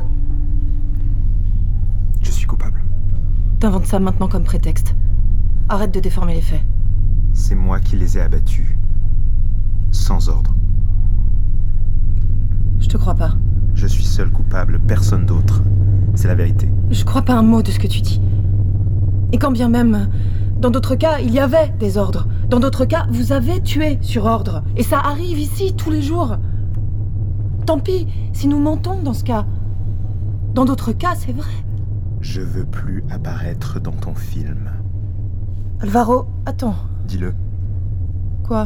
[SPEAKER 7] Je suis coupable.
[SPEAKER 2] T'inventes ça maintenant comme prétexte. Arrête de déformer les faits.
[SPEAKER 7] C'est moi qui les ai abattus. Sans ordre.
[SPEAKER 2] Je te crois pas.
[SPEAKER 7] Je suis seul coupable, personne d'autre. C'est la vérité.
[SPEAKER 2] Je crois pas un mot de ce que tu dis. Et quand bien même, dans d'autres cas, il y avait des ordres. Dans d'autres cas, vous avez tué sur ordre. Et ça arrive ici tous les jours. Tant pis si nous mentons dans ce cas. Dans d'autres cas, c'est vrai.
[SPEAKER 7] Je veux plus apparaître dans ton film.
[SPEAKER 2] Alvaro, attends.
[SPEAKER 7] Dis-le.
[SPEAKER 2] Quoi ?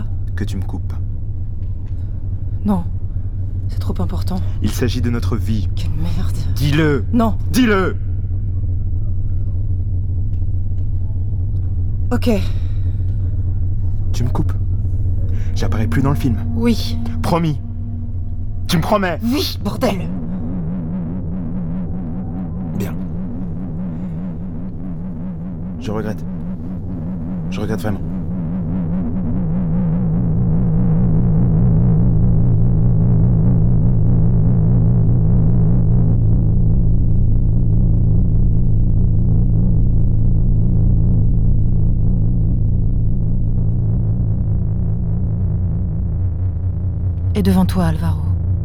[SPEAKER 7] Que tu me coupes.
[SPEAKER 2] Non. C'est trop important.
[SPEAKER 7] Il s'agit de notre vie.
[SPEAKER 2] Quelle merde.
[SPEAKER 7] Dis-le.
[SPEAKER 2] Non.
[SPEAKER 7] Dis-le.
[SPEAKER 2] Ok.
[SPEAKER 7] Tu me coupes. J'apparais plus dans le film.
[SPEAKER 2] Oui.
[SPEAKER 7] Promis. Tu me promets.
[SPEAKER 2] Oui, bordel.
[SPEAKER 7] Bien. Je regrette. Je regrette vraiment.
[SPEAKER 2] est devant toi, Alvaro.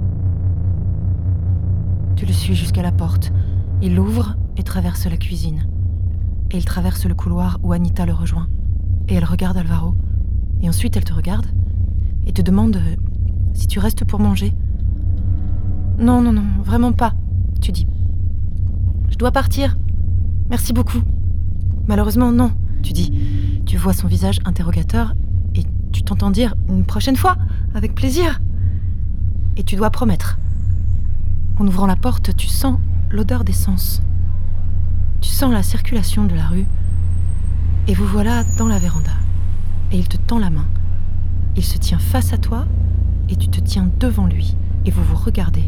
[SPEAKER 2] Tu le suis jusqu'à la porte. Il l'ouvre et traverse la cuisine. Et il traverse le couloir où Anita le rejoint. Et elle regarde Alvaro. Et ensuite, elle te regarde et te demande euh, si tu restes pour manger. Non, non, non, vraiment pas, tu dis. Je dois partir. Merci beaucoup. Malheureusement, non, tu dis. Tu vois son visage interrogateur et tu t'entends dire une prochaine fois, avec plaisir. Et tu dois promettre. En ouvrant la porte, tu sens l'odeur d'essence. Tu sens la circulation de la rue. Et vous voilà dans la véranda. Et il te tend la main. Il se tient face à toi et tu te tiens devant lui. Et vous vous regardez.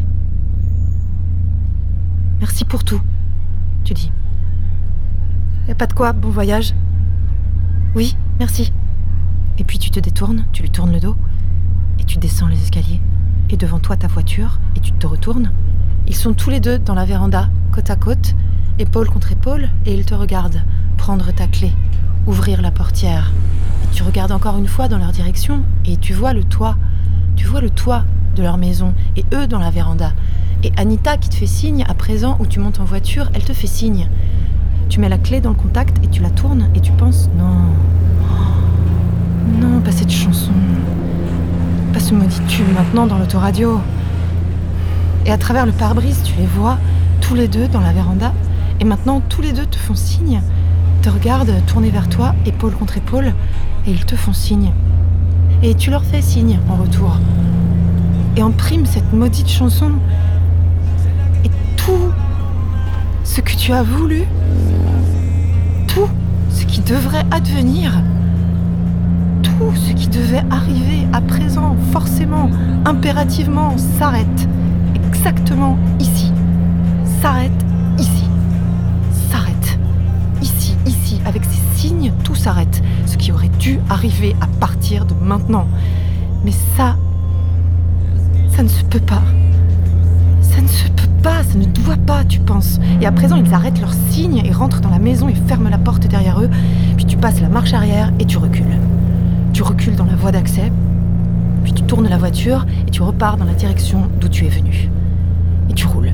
[SPEAKER 2] Merci pour tout, tu dis. Y a pas de quoi, bon voyage. Oui, merci. Et puis tu te détournes, tu lui tournes le dos et tu descends les escaliers. Et devant toi ta voiture et tu te retournes. Ils sont tous les deux dans la véranda, côte à côte, épaule contre épaule, et ils te regardent prendre ta clé, ouvrir la portière. Et tu regardes encore une fois dans leur direction et tu vois le toit. Tu vois le toit de leur maison et eux dans la véranda. Et Anita qui te fait signe, à présent où tu montes en voiture, elle te fait signe. Tu mets la clé dans le contact et tu la tournes et tu penses « Non, non, pas cette chanson, pas ce maudit tube maintenant dans l'autoradio. » Et à travers le pare-brise, tu les vois, tous les deux dans la véranda. Et maintenant, tous les deux te font signe, te regardent tourner vers toi, épaule contre épaule, et ils te font signe. Et tu leur fais signe en retour. Et en prime, cette maudite chanson. Et tout ce que tu as voulu, tout ce qui devrait advenir, tout ce qui devait arriver à présent, forcément, impérativement, s'arrête. Exactement ici. S'arrête ici. S'arrête. Ici, ici. Avec ces signes, tout s'arrête. Ce qui aurait dû arriver à partir de maintenant. Mais ça, ça ne se peut pas. Ça ne se peut pas, ça ne doit pas, tu penses. Et à présent, ils arrêtent leurs signes et rentrent dans la maison et ferment la porte derrière eux. Puis tu passes la marche arrière et tu recules. Tu recules dans la voie d'accès. Puis tu tournes la voiture et tu repars dans la direction d'où tu es venu. Et tu roules.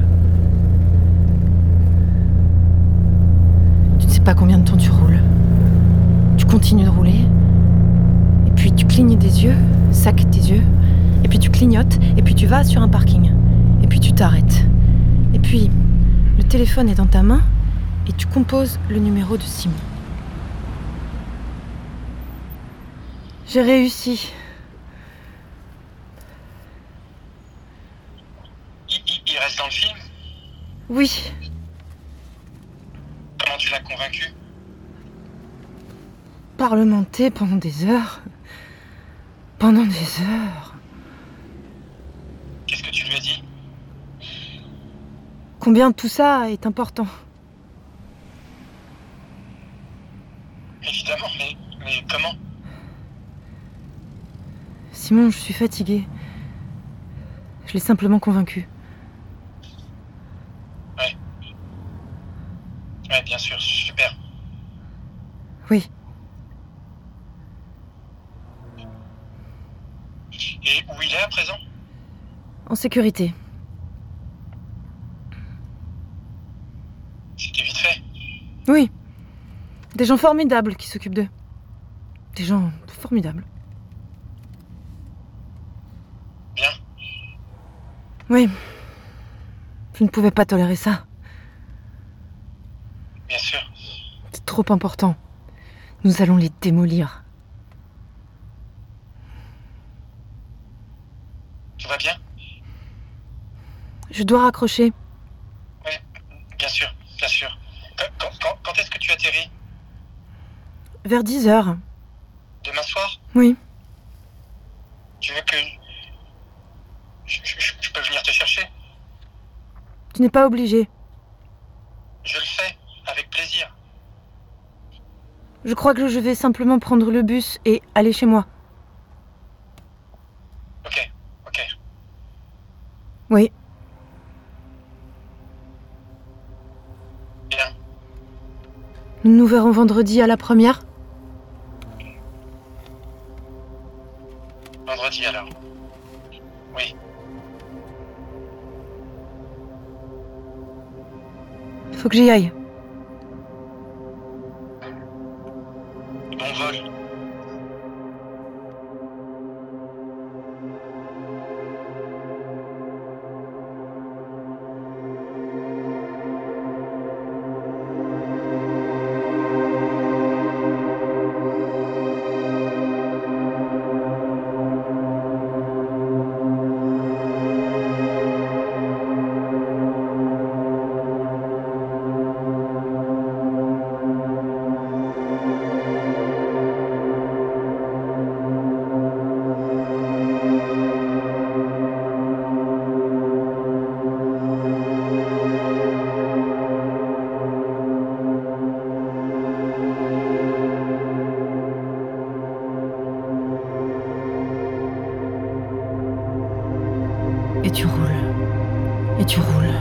[SPEAKER 2] Tu ne sais pas combien de temps tu roules. Tu continues de rouler. Et puis tu clignes des yeux, sacs tes yeux. Et puis tu clignotes. Et puis tu vas sur un parking. Et puis tu t'arrêtes. Et puis le téléphone est dans ta main. Et tu composes le numéro de Simon. J'ai réussi.
[SPEAKER 10] Il reste dans le film ?
[SPEAKER 2] Oui.
[SPEAKER 10] Comment tu l'as convaincu ?
[SPEAKER 2] Parlementer pendant des heures. Pendant des heures.
[SPEAKER 10] Qu'est-ce que tu lui as dit ?
[SPEAKER 2] Combien tout ça est important.
[SPEAKER 10] Évidemment, mais, mais comment ?
[SPEAKER 2] Simon, je suis fatiguée. Je l'ai simplement convaincu.
[SPEAKER 10] Ouais. Ouais, bien sûr, super.
[SPEAKER 2] Oui.
[SPEAKER 10] Et où il est à présent ?
[SPEAKER 2] En sécurité.
[SPEAKER 10] C'était vite fait.
[SPEAKER 2] Oui. Des gens formidables qui s'occupent d'eux. Des gens formidables.
[SPEAKER 10] Bien.
[SPEAKER 2] Oui. Je ne pouvais pas tolérer ça.
[SPEAKER 10] Bien sûr.
[SPEAKER 2] C'est trop important. Nous allons les démolir.
[SPEAKER 10] Tout va bien ?
[SPEAKER 2] Je dois raccrocher.
[SPEAKER 10] Oui, bien sûr, bien sûr. Quand, quand, quand est-ce que tu atterris ?
[SPEAKER 2] Vers dix heures.
[SPEAKER 10] Demain soir ?
[SPEAKER 2] Oui.
[SPEAKER 10] Tu veux que... Je, je, je peux venir te chercher ?
[SPEAKER 2] Tu n'es pas obligé.
[SPEAKER 10] Je le fais, avec plaisir.
[SPEAKER 2] Je crois que je vais simplement prendre le bus et aller chez moi.
[SPEAKER 10] Ok, ok.
[SPEAKER 2] Oui.
[SPEAKER 10] Bien.
[SPEAKER 2] Nous nous verrons vendredi à la première.
[SPEAKER 10] Vendredi alors. Oui.
[SPEAKER 2] Faut que j'y aille.
[SPEAKER 10] Bon vol.
[SPEAKER 2] Et tu roules. Et tu roules.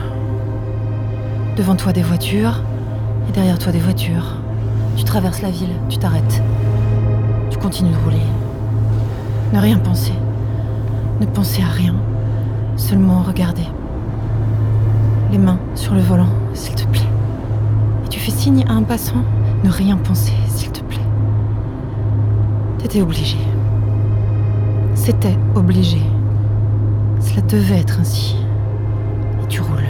[SPEAKER 2] Devant toi des voitures, et derrière toi des voitures. Tu traverses la ville, tu t'arrêtes. Tu continues de rouler. Ne rien penser. Ne penser à rien. Seulement regarder. Les mains sur le volant, s'il te plaît. Et tu fais signe à un passant, ne rien penser, s'il te plaît. T'étais obligé. C'était obligé. Cela devait être ainsi. Et tu roules.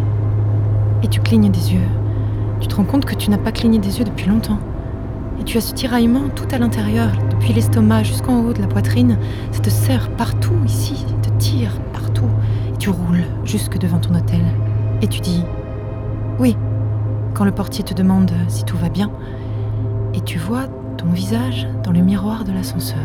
[SPEAKER 2] Et tu clignes des yeux. Tu te rends compte que tu n'as pas cligné des yeux depuis longtemps. Et tu as ce tiraillement tout à l'intérieur, depuis l'estomac jusqu'en haut de la poitrine. Ça te serre partout ici, te tire partout. Et tu roules jusque devant ton hôtel. Et tu dis « Oui » quand le portier te demande si tout va bien. Et tu vois ton visage dans le miroir de l'ascenseur.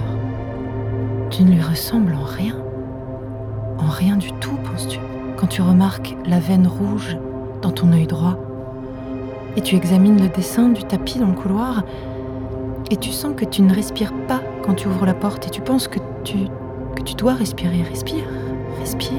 [SPEAKER 2] Tu ne lui ressembles en rien. En rien du tout, penses-tu, quand tu remarques la veine rouge dans ton œil droit. Et tu examines le dessin du tapis dans le couloir. Et tu sens que tu ne respires pas quand tu ouvres la porte. Et tu penses que tu, que tu dois respirer. Respire, respire.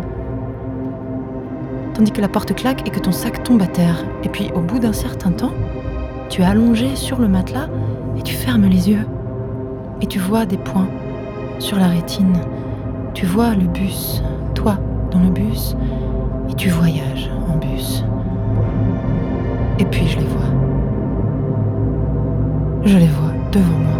[SPEAKER 2] Tandis que la porte claque et que ton sac tombe à terre. Et puis, au bout d'un certain temps, tu es allongé sur le matelas et tu fermes les yeux. Et tu vois des points sur la rétine. Tu vois le bus, toi dans le bus, et tu voyages en bus. Et puis je les vois. Je les vois devant moi.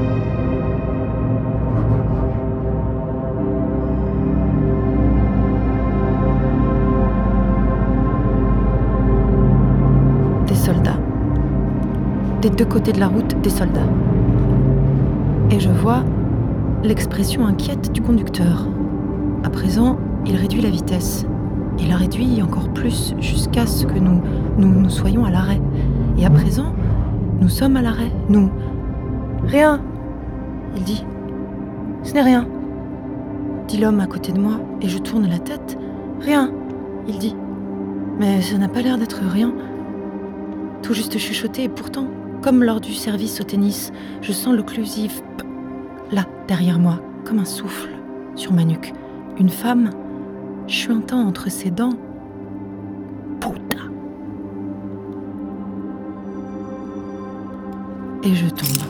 [SPEAKER 2] Des soldats. Des deux côtés de la route, des soldats. Et je vois l'expression inquiète du conducteur. À présent, il réduit la vitesse. Il la réduit encore plus jusqu'à ce que nous, nous, nous soyons à l'arrêt. Et à présent, nous sommes à l'arrêt. Nous. Rien, il dit. Ce n'est rien, dit l'homme à côté de moi, et je tourne la tête. Rien, il dit. Mais ça n'a pas l'air d'être rien. Tout juste chuchoté, et pourtant, comme lors du service au tennis, je sens l'occlusive p- là, derrière moi, comme un souffle sur ma nuque. Une femme chuintant entre ses dents. Puta. Et je tombe.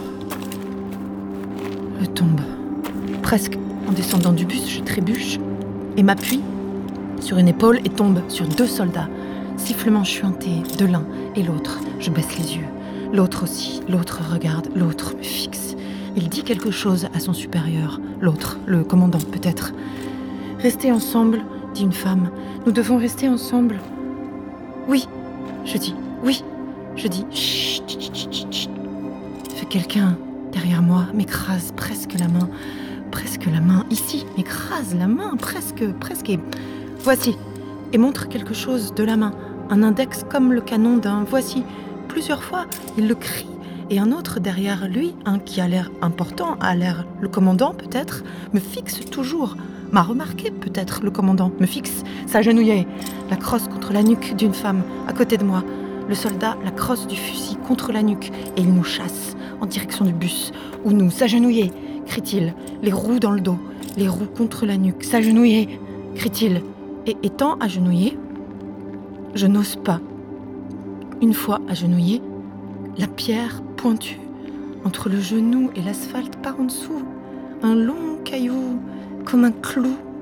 [SPEAKER 2] Je tombe. Presque en descendant du bus, je trébuche et m'appuie sur une épaule et tombe sur deux soldats. Sifflement chuinté de l'un et l'autre. Je baisse les yeux. L'autre aussi. L'autre regarde. L'autre me fixe. Il dit quelque chose à son supérieur. L'autre, le commandant peut-être. Rester ensemble, dit une femme. Nous devons rester ensemble. Oui, je dis. Oui, je dis. Chut, chut, chut, chut. Fait quelqu'un derrière moi m'écrase presque la main. Presque la main. Ici, m'écrase la main. Presque, presque. Et voici. Et montre quelque chose de la main. Un index comme le canon d'un voici. Plusieurs fois, il le crie. Et un autre derrière lui, un qui a l'air important, a l'air le commandant peut-être, me fixe toujours. M'a remarqué peut-être le commandant, me fixe, s'agenouiller, la crosse contre la nuque d'une femme, à côté de moi. Le soldat, la crosse du fusil contre la nuque, et il nous chasse en direction du bus, où nous s'agenouiller, crie-t-il, les roues dans le dos, les roues contre la nuque, s'agenouiller, crie-t-il. Et étant agenouillé, je n'ose pas. Une fois agenouillé, la pierre pointue entre le genou et l'asphalte par en dessous, un long caillou comme un clou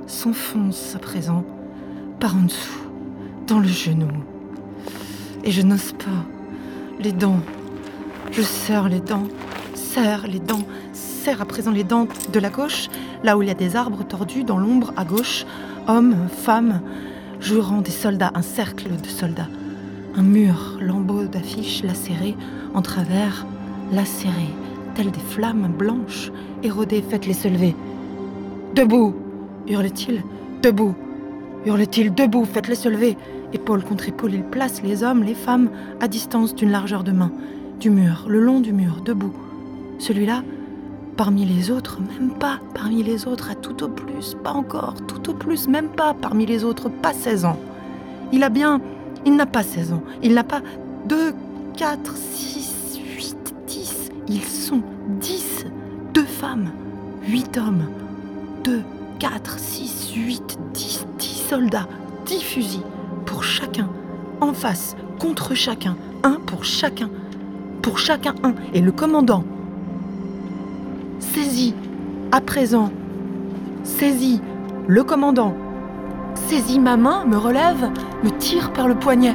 [SPEAKER 2] s'enfonce à présent par en dessous, dans le genou. Et je n'ose pas. Les dents. Je serre les dents, serre les dents, serre à présent les dents de la gauche, là où il y a des arbres tordus dans l'ombre à gauche. Hommes, femmes, jurant des soldats, un cercle de soldats. Un mur, lambeau d'affiches lacérés, en travers, lacérés, tels des flammes blanches, érodées, faites-les se lever. Debout, hurle-t-il, debout, hurle-t-il, debout, faites-les se lever. Épaule contre épaule, il place les hommes, les femmes, à distance d'une largeur de main, du mur, le long du mur, debout. Celui-là, parmi les autres, même pas parmi les autres, à tout au plus, pas encore, tout au plus, même pas parmi les autres, pas seize ans. Il a bien, il n'a pas seize ans, il n'a pas deux, quatre, six, huit, dix, ils sont dix, deux femmes, huit hommes, deux, quatre, six, huit, dix, dix soldats, dix fusils, pour chacun, en face, contre chacun, un pour chacun, pour chacun un, et le commandant, saisi, à présent, saisi, le commandant, saisit ma main, me relève, me tire par le poignet.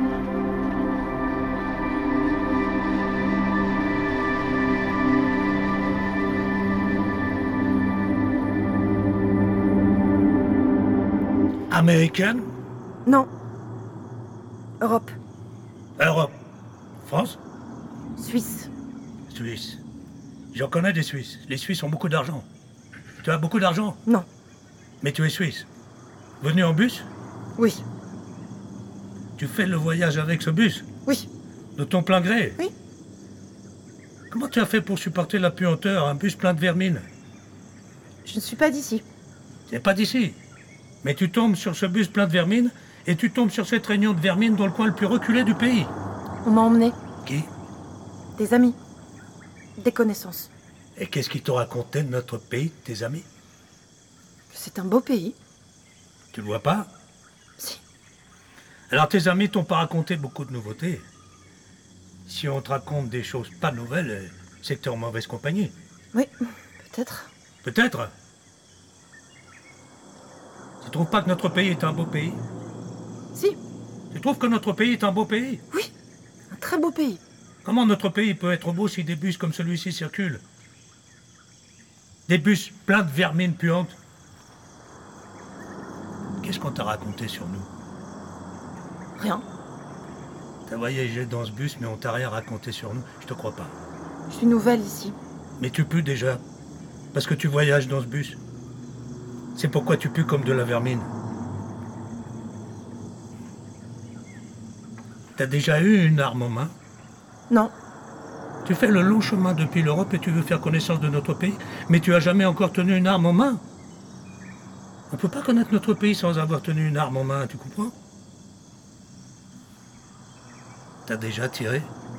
[SPEAKER 5] Américaine?
[SPEAKER 2] Non. Europe.
[SPEAKER 5] Europe. France?
[SPEAKER 2] Suisse.
[SPEAKER 5] Suisse. J'en connais des Suisses. Les Suisses ont beaucoup d'argent. Tu as beaucoup d'argent?
[SPEAKER 2] Non.
[SPEAKER 5] Mais tu es Suisse. Venu en bus?
[SPEAKER 2] Oui.
[SPEAKER 5] Tu fais le voyage avec ce bus?
[SPEAKER 2] Oui.
[SPEAKER 5] De ton plein gré?
[SPEAKER 2] Oui.
[SPEAKER 5] Comment tu as fait pour supporter la puanteur, un bus plein de vermine?
[SPEAKER 2] Je ne suis pas d'ici.
[SPEAKER 5] Tu n'es pas d'ici. Mais tu tombes sur ce bus plein de vermine et tu tombes sur cette réunion de vermine dans le coin le plus reculé du pays.
[SPEAKER 2] On m'a emmené.
[SPEAKER 5] Qui?
[SPEAKER 2] Des amis. Des connaissances.
[SPEAKER 5] Et qu'est-ce qu'ils t'ont raconté de notre pays, tes amis?
[SPEAKER 2] C'est un beau pays.
[SPEAKER 5] Tu le vois pas?
[SPEAKER 2] Si.
[SPEAKER 5] Alors tes amis t'ont pas raconté beaucoup de nouveautés. Si on te raconte des choses pas nouvelles, c'est que t'es en mauvaise compagnie.
[SPEAKER 2] Oui, peut-être.
[SPEAKER 5] Peut-être. Tu trouves pas que notre pays est un beau pays?
[SPEAKER 2] Si.
[SPEAKER 5] Tu trouves que notre pays est un beau pays?
[SPEAKER 2] Oui, un très beau pays.
[SPEAKER 5] Comment notre pays peut être beau si des bus comme celui-ci circulent? Des bus pleins de vermine puantes. Qu'est-ce qu'on t'a raconté sur nous?
[SPEAKER 2] Rien.
[SPEAKER 5] T'as voyagé dans ce bus, mais on t'a rien raconté sur nous. Je te crois pas.
[SPEAKER 2] Je suis nouvelle ici.
[SPEAKER 5] Mais tu pues déjà. Parce que tu voyages dans ce bus. C'est pourquoi tu pues comme de la vermine. T'as déjà eu une arme en main?
[SPEAKER 2] Non.
[SPEAKER 5] Tu fais le long chemin depuis l'Europe et tu veux faire connaissance de notre pays, mais tu as jamais encore tenu une arme en main. On ne peut pas connaître notre pays sans avoir tenu une arme en main, tu comprends? T'as déjà tiré?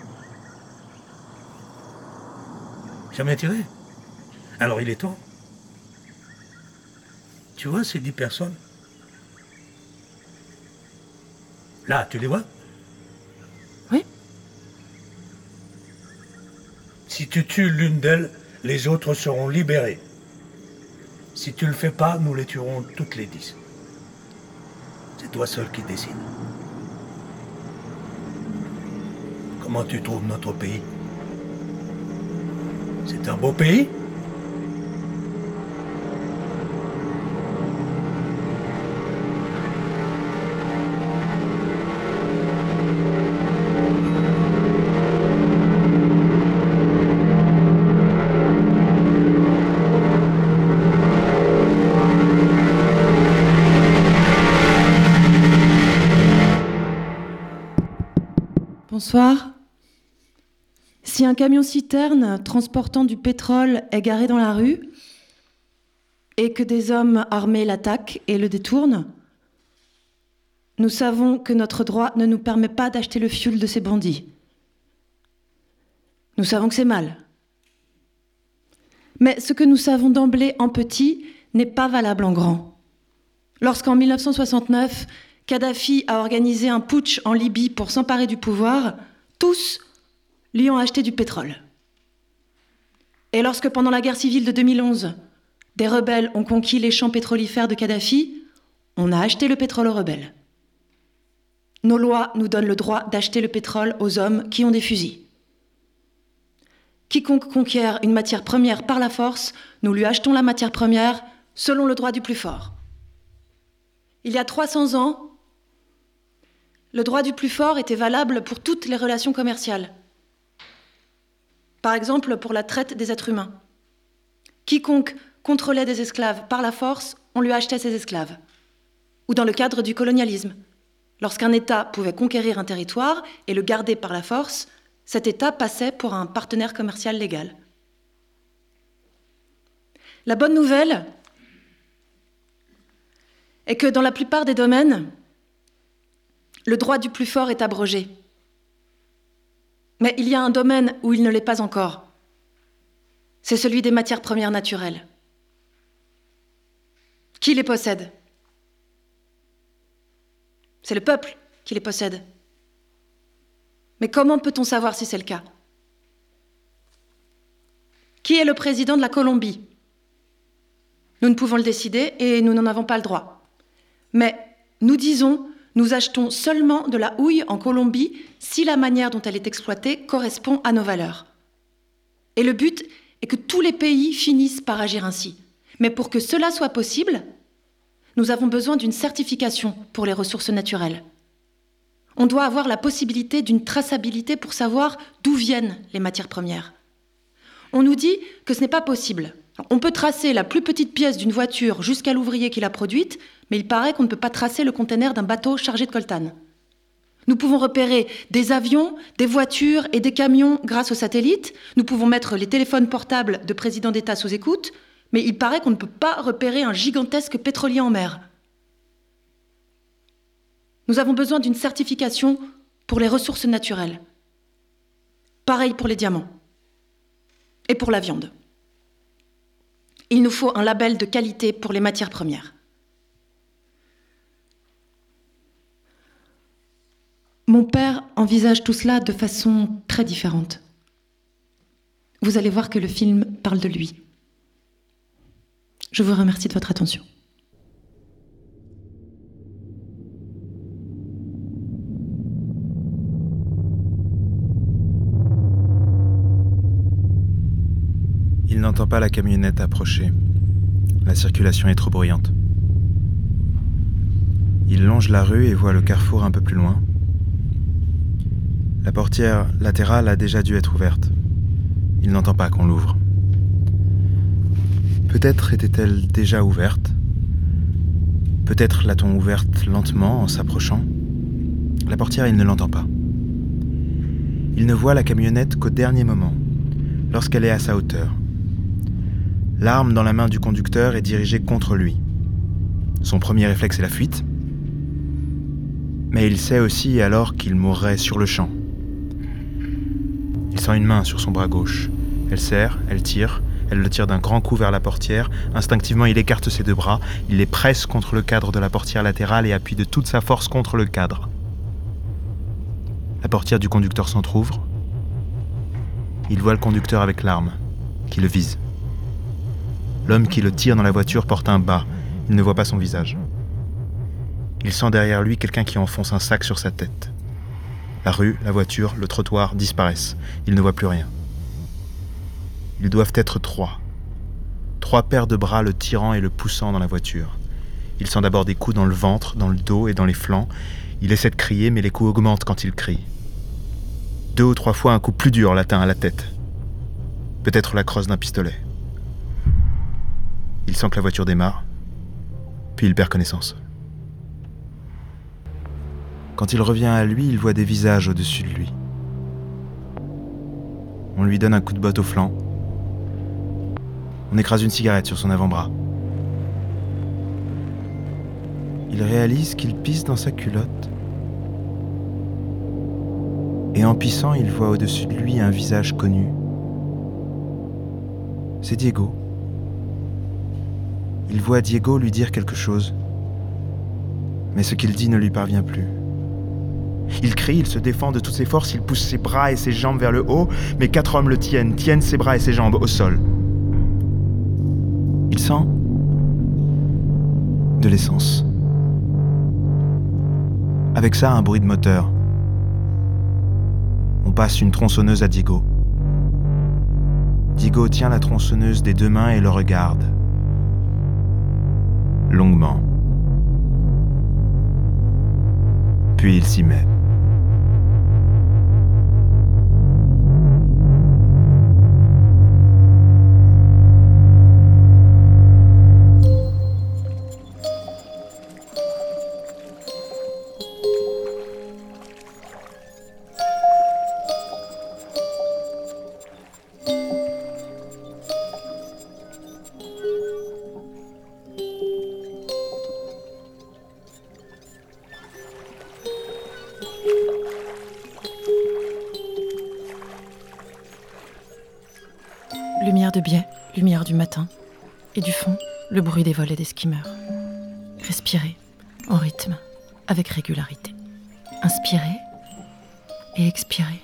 [SPEAKER 5] Jamais tiré? Alors il est temps. Tu vois ces dix personnes? Là, tu les vois?
[SPEAKER 2] Oui.
[SPEAKER 5] Si tu tues l'une d'elles, les autres seront libérées. Si tu le fais pas, nous les tuerons toutes les dix. C'est toi seul qui décide. Comment tu trouves notre pays? C'est un beau pays?
[SPEAKER 9] Bonsoir. Si un camion-citerne transportant du pétrole est garé dans la rue et que des hommes armés l'attaquent et le détournent, nous savons que notre droit ne nous permet pas d'acheter le fioul de ces bandits. Nous savons que c'est mal. Mais ce que nous savons d'emblée en petit n'est pas valable en grand. Lorsqu'en mille neuf cent soixante-neuf, Kadhafi a organisé un putsch en Libye pour s'emparer du pouvoir, tous lui ont acheté du pétrole. Et lorsque pendant la guerre civile de deux mille onze, des rebelles ont conquis les champs pétrolifères de Kadhafi, On a acheté le pétrole aux rebelles. Nos lois nous donnent le droit d'acheter le pétrole aux hommes qui ont des fusils. Quiconque conquiert une matière première par la force, nous lui achetons la matière première selon le droit du plus fort. Il y a trois cents ans, le droit du plus fort était valable pour toutes les relations commerciales. Par exemple, pour la traite des êtres humains. Quiconque contrôlait des esclaves par la force, on lui achetait ses esclaves. Ou dans le cadre du colonialisme. Lorsqu'un État pouvait conquérir un territoire et le garder par la force, cet État passait pour un partenaire commercial légal. La bonne nouvelle est que dans la plupart des domaines, le droit du plus fort est abrogé. Mais il y a un domaine où il ne l'est pas encore. C'est celui des matières premières naturelles. Qui les possède ? C'est le peuple qui les possède. Mais comment peut-on savoir si c'est le cas ? Qui est le président de la Colombie ? Nous ne pouvons le décider et nous n'en avons pas le droit. Mais nous disons, nous achetons seulement de la houille en Colombie si la manière dont elle est exploitée correspond à nos valeurs. Et le but est que tous les pays finissent par agir ainsi. Mais pour que cela soit possible, nous avons besoin d'une certification pour les ressources naturelles. On doit avoir la possibilité d'une traçabilité pour savoir d'où viennent les matières premières. On nous dit que ce n'est pas possible. On peut tracer la plus petite pièce d'une voiture jusqu'à l'ouvrier qui l'a produite, mais il paraît qu'on ne peut pas tracer le conteneur d'un bateau chargé de coltan. Nous pouvons repérer des avions, des voitures et des camions grâce aux satellites. Nous pouvons mettre les téléphones portables de présidents d'État sous écoute, mais il paraît qu'on ne peut pas repérer un gigantesque pétrolier en mer. Nous avons besoin d'une certification pour les ressources naturelles. Pareil pour les diamants. Et pour la viande. Il nous faut un label de qualité pour les matières premières. Mon père envisage tout cela de façon très différente. Vous allez voir que le film parle de lui. Je vous remercie de votre attention.
[SPEAKER 7] Il n'entend pas la camionnette approcher. La circulation est trop bruyante. Il longe la rue et voit le carrefour un peu plus loin. La portière latérale a déjà dû être ouverte. Il n'entend pas qu'on l'ouvre. Peut-être était-elle déjà ouverte. Peut-être l'a-t-on ouverte lentement en s'approchant. La portière, il ne l'entend pas. Il ne voit la camionnette qu'au dernier moment, lorsqu'elle est à sa hauteur. L'arme dans la main du conducteur est dirigée contre lui. Son premier réflexe est la fuite. Mais il sait aussi alors qu'il mourrait sur le champ. Il sent une main sur son bras gauche. Elle serre, elle tire, elle le tire d'un grand coup vers la portière. Instinctivement, il écarte ses deux bras. Il les presse contre le cadre de la portière latérale et appuie de toute sa force contre le cadre. La portière du conducteur s'entrouvre. Il voit le conducteur avec l'arme, qui le vise. L'homme qui le tire dans la voiture porte un bas. Il ne voit pas son visage. Il sent derrière lui quelqu'un qui enfonce un sac sur sa tête. La rue, la voiture, le trottoir disparaissent. Il ne voit plus rien. Ils doivent être trois. Trois paires de bras le tirant et le poussant dans la voiture. Il sent d'abord des coups dans le ventre, dans le dos et dans les flancs. Il essaie de crier, mais les coups augmentent quand il crie. Deux ou trois fois, un coup plus dur l'atteint à la tête. Peut-être la crosse d'un pistolet. Il sent que la voiture démarre, puis il perd connaissance. Quand il revient à lui, il voit des visages au-dessus de lui. On lui donne un coup de botte au flanc. On écrase une cigarette sur son avant-bras. Il réalise qu'il pisse dans sa culotte. Et en pissant, il voit au-dessus de lui un visage connu. C'est Diego. Il voit Diego lui dire quelque chose. Mais ce qu'il dit ne lui parvient plus. Il crie, il se défend de toutes ses forces, il pousse ses bras et ses jambes vers le haut, mais quatre hommes le tiennent, tiennent ses bras et ses jambes au sol. Il sent de l'essence.
[SPEAKER 8] Avec ça, un bruit de moteur. On passe une tronçonneuse à Diego. Diego tient la tronçonneuse des deux mains et le regarde. Longuement. Puis il s'y met.
[SPEAKER 2] Lumière de biais, lumière du matin, et du fond, le bruit des vols et des skimmers. Respirez, en rythme, avec régularité. Inspirez et expirez.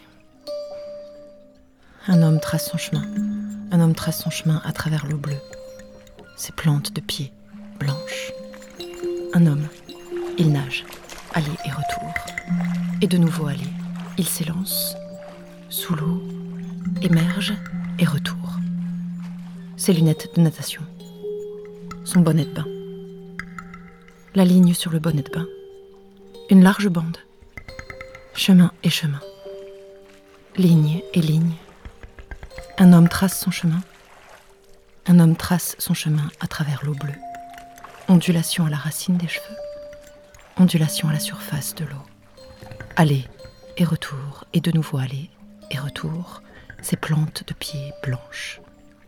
[SPEAKER 2] Un homme trace son chemin, un homme trace son chemin à travers l'eau bleue, ses plantes de pieds blanches. Un homme, il nage, aller et retour, et de nouveau aller. Il s'élance, sous l'eau, émerge et retour. Ses lunettes de natation, son bonnet de bain. La ligne sur le bonnet de bain, une large bande. Chemin et chemin, ligne et ligne. Un homme trace son chemin, un homme trace son chemin à travers l'eau bleue. Ondulation à la racine des cheveux, ondulation à la surface de l'eau. Aller et retour, et de nouveau aller et retour, ces plantes de pieds blanches.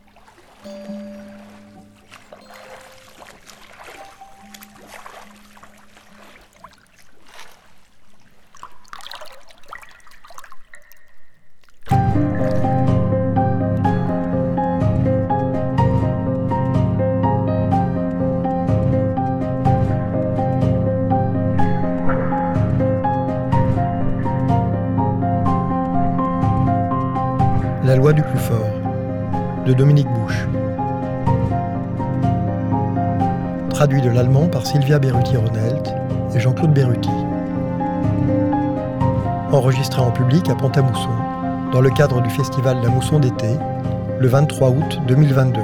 [SPEAKER 1] La loi du plus fort, de Dominique Busch. Traduit de l'allemand par Sylvia Beruti-Ronelt et Jean-Claude Beruti. Enregistré en public à Pont-à-Mousson, dans le cadre du festival La Mousson d'été, le vingt-trois août deux mille vingt-deux.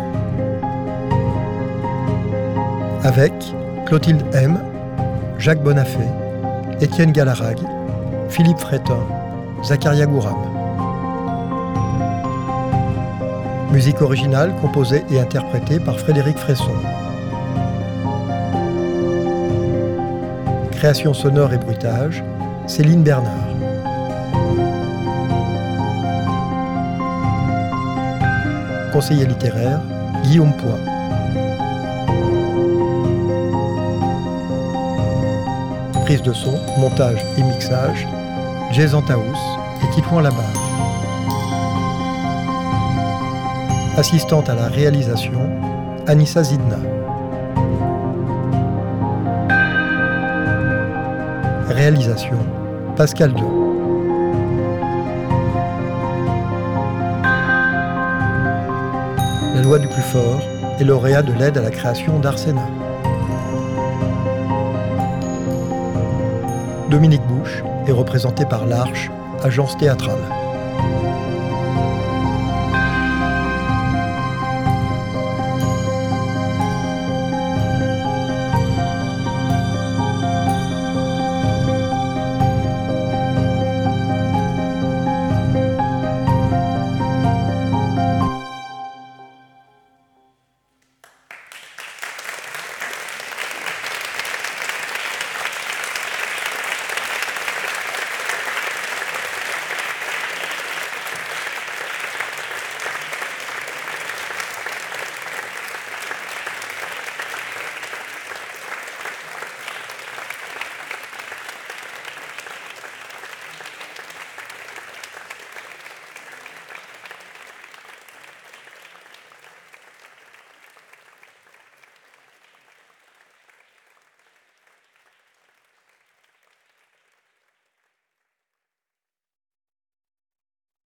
[SPEAKER 1] Avec Clotilde M, Jacques Bonafé, Étienne Galarrague, Philippe Frétin, Zacharia Gouram. Musique originale composée et interprétée par Frédéric Fresson. Création sonore et bruitage, Céline Bernard. Conseiller littéraire, Guillaume Poix. Prise de son, montage et mixage, Jay Antaous et Titouan Labarre. Assistante à la réalisation, Anissa Zidna. Réalisation, Pascal deux. La loi du plus fort est lauréat de l'aide à la création d'Arsena. Dominique Busch est représenté par l'Arche, agence théâtrale.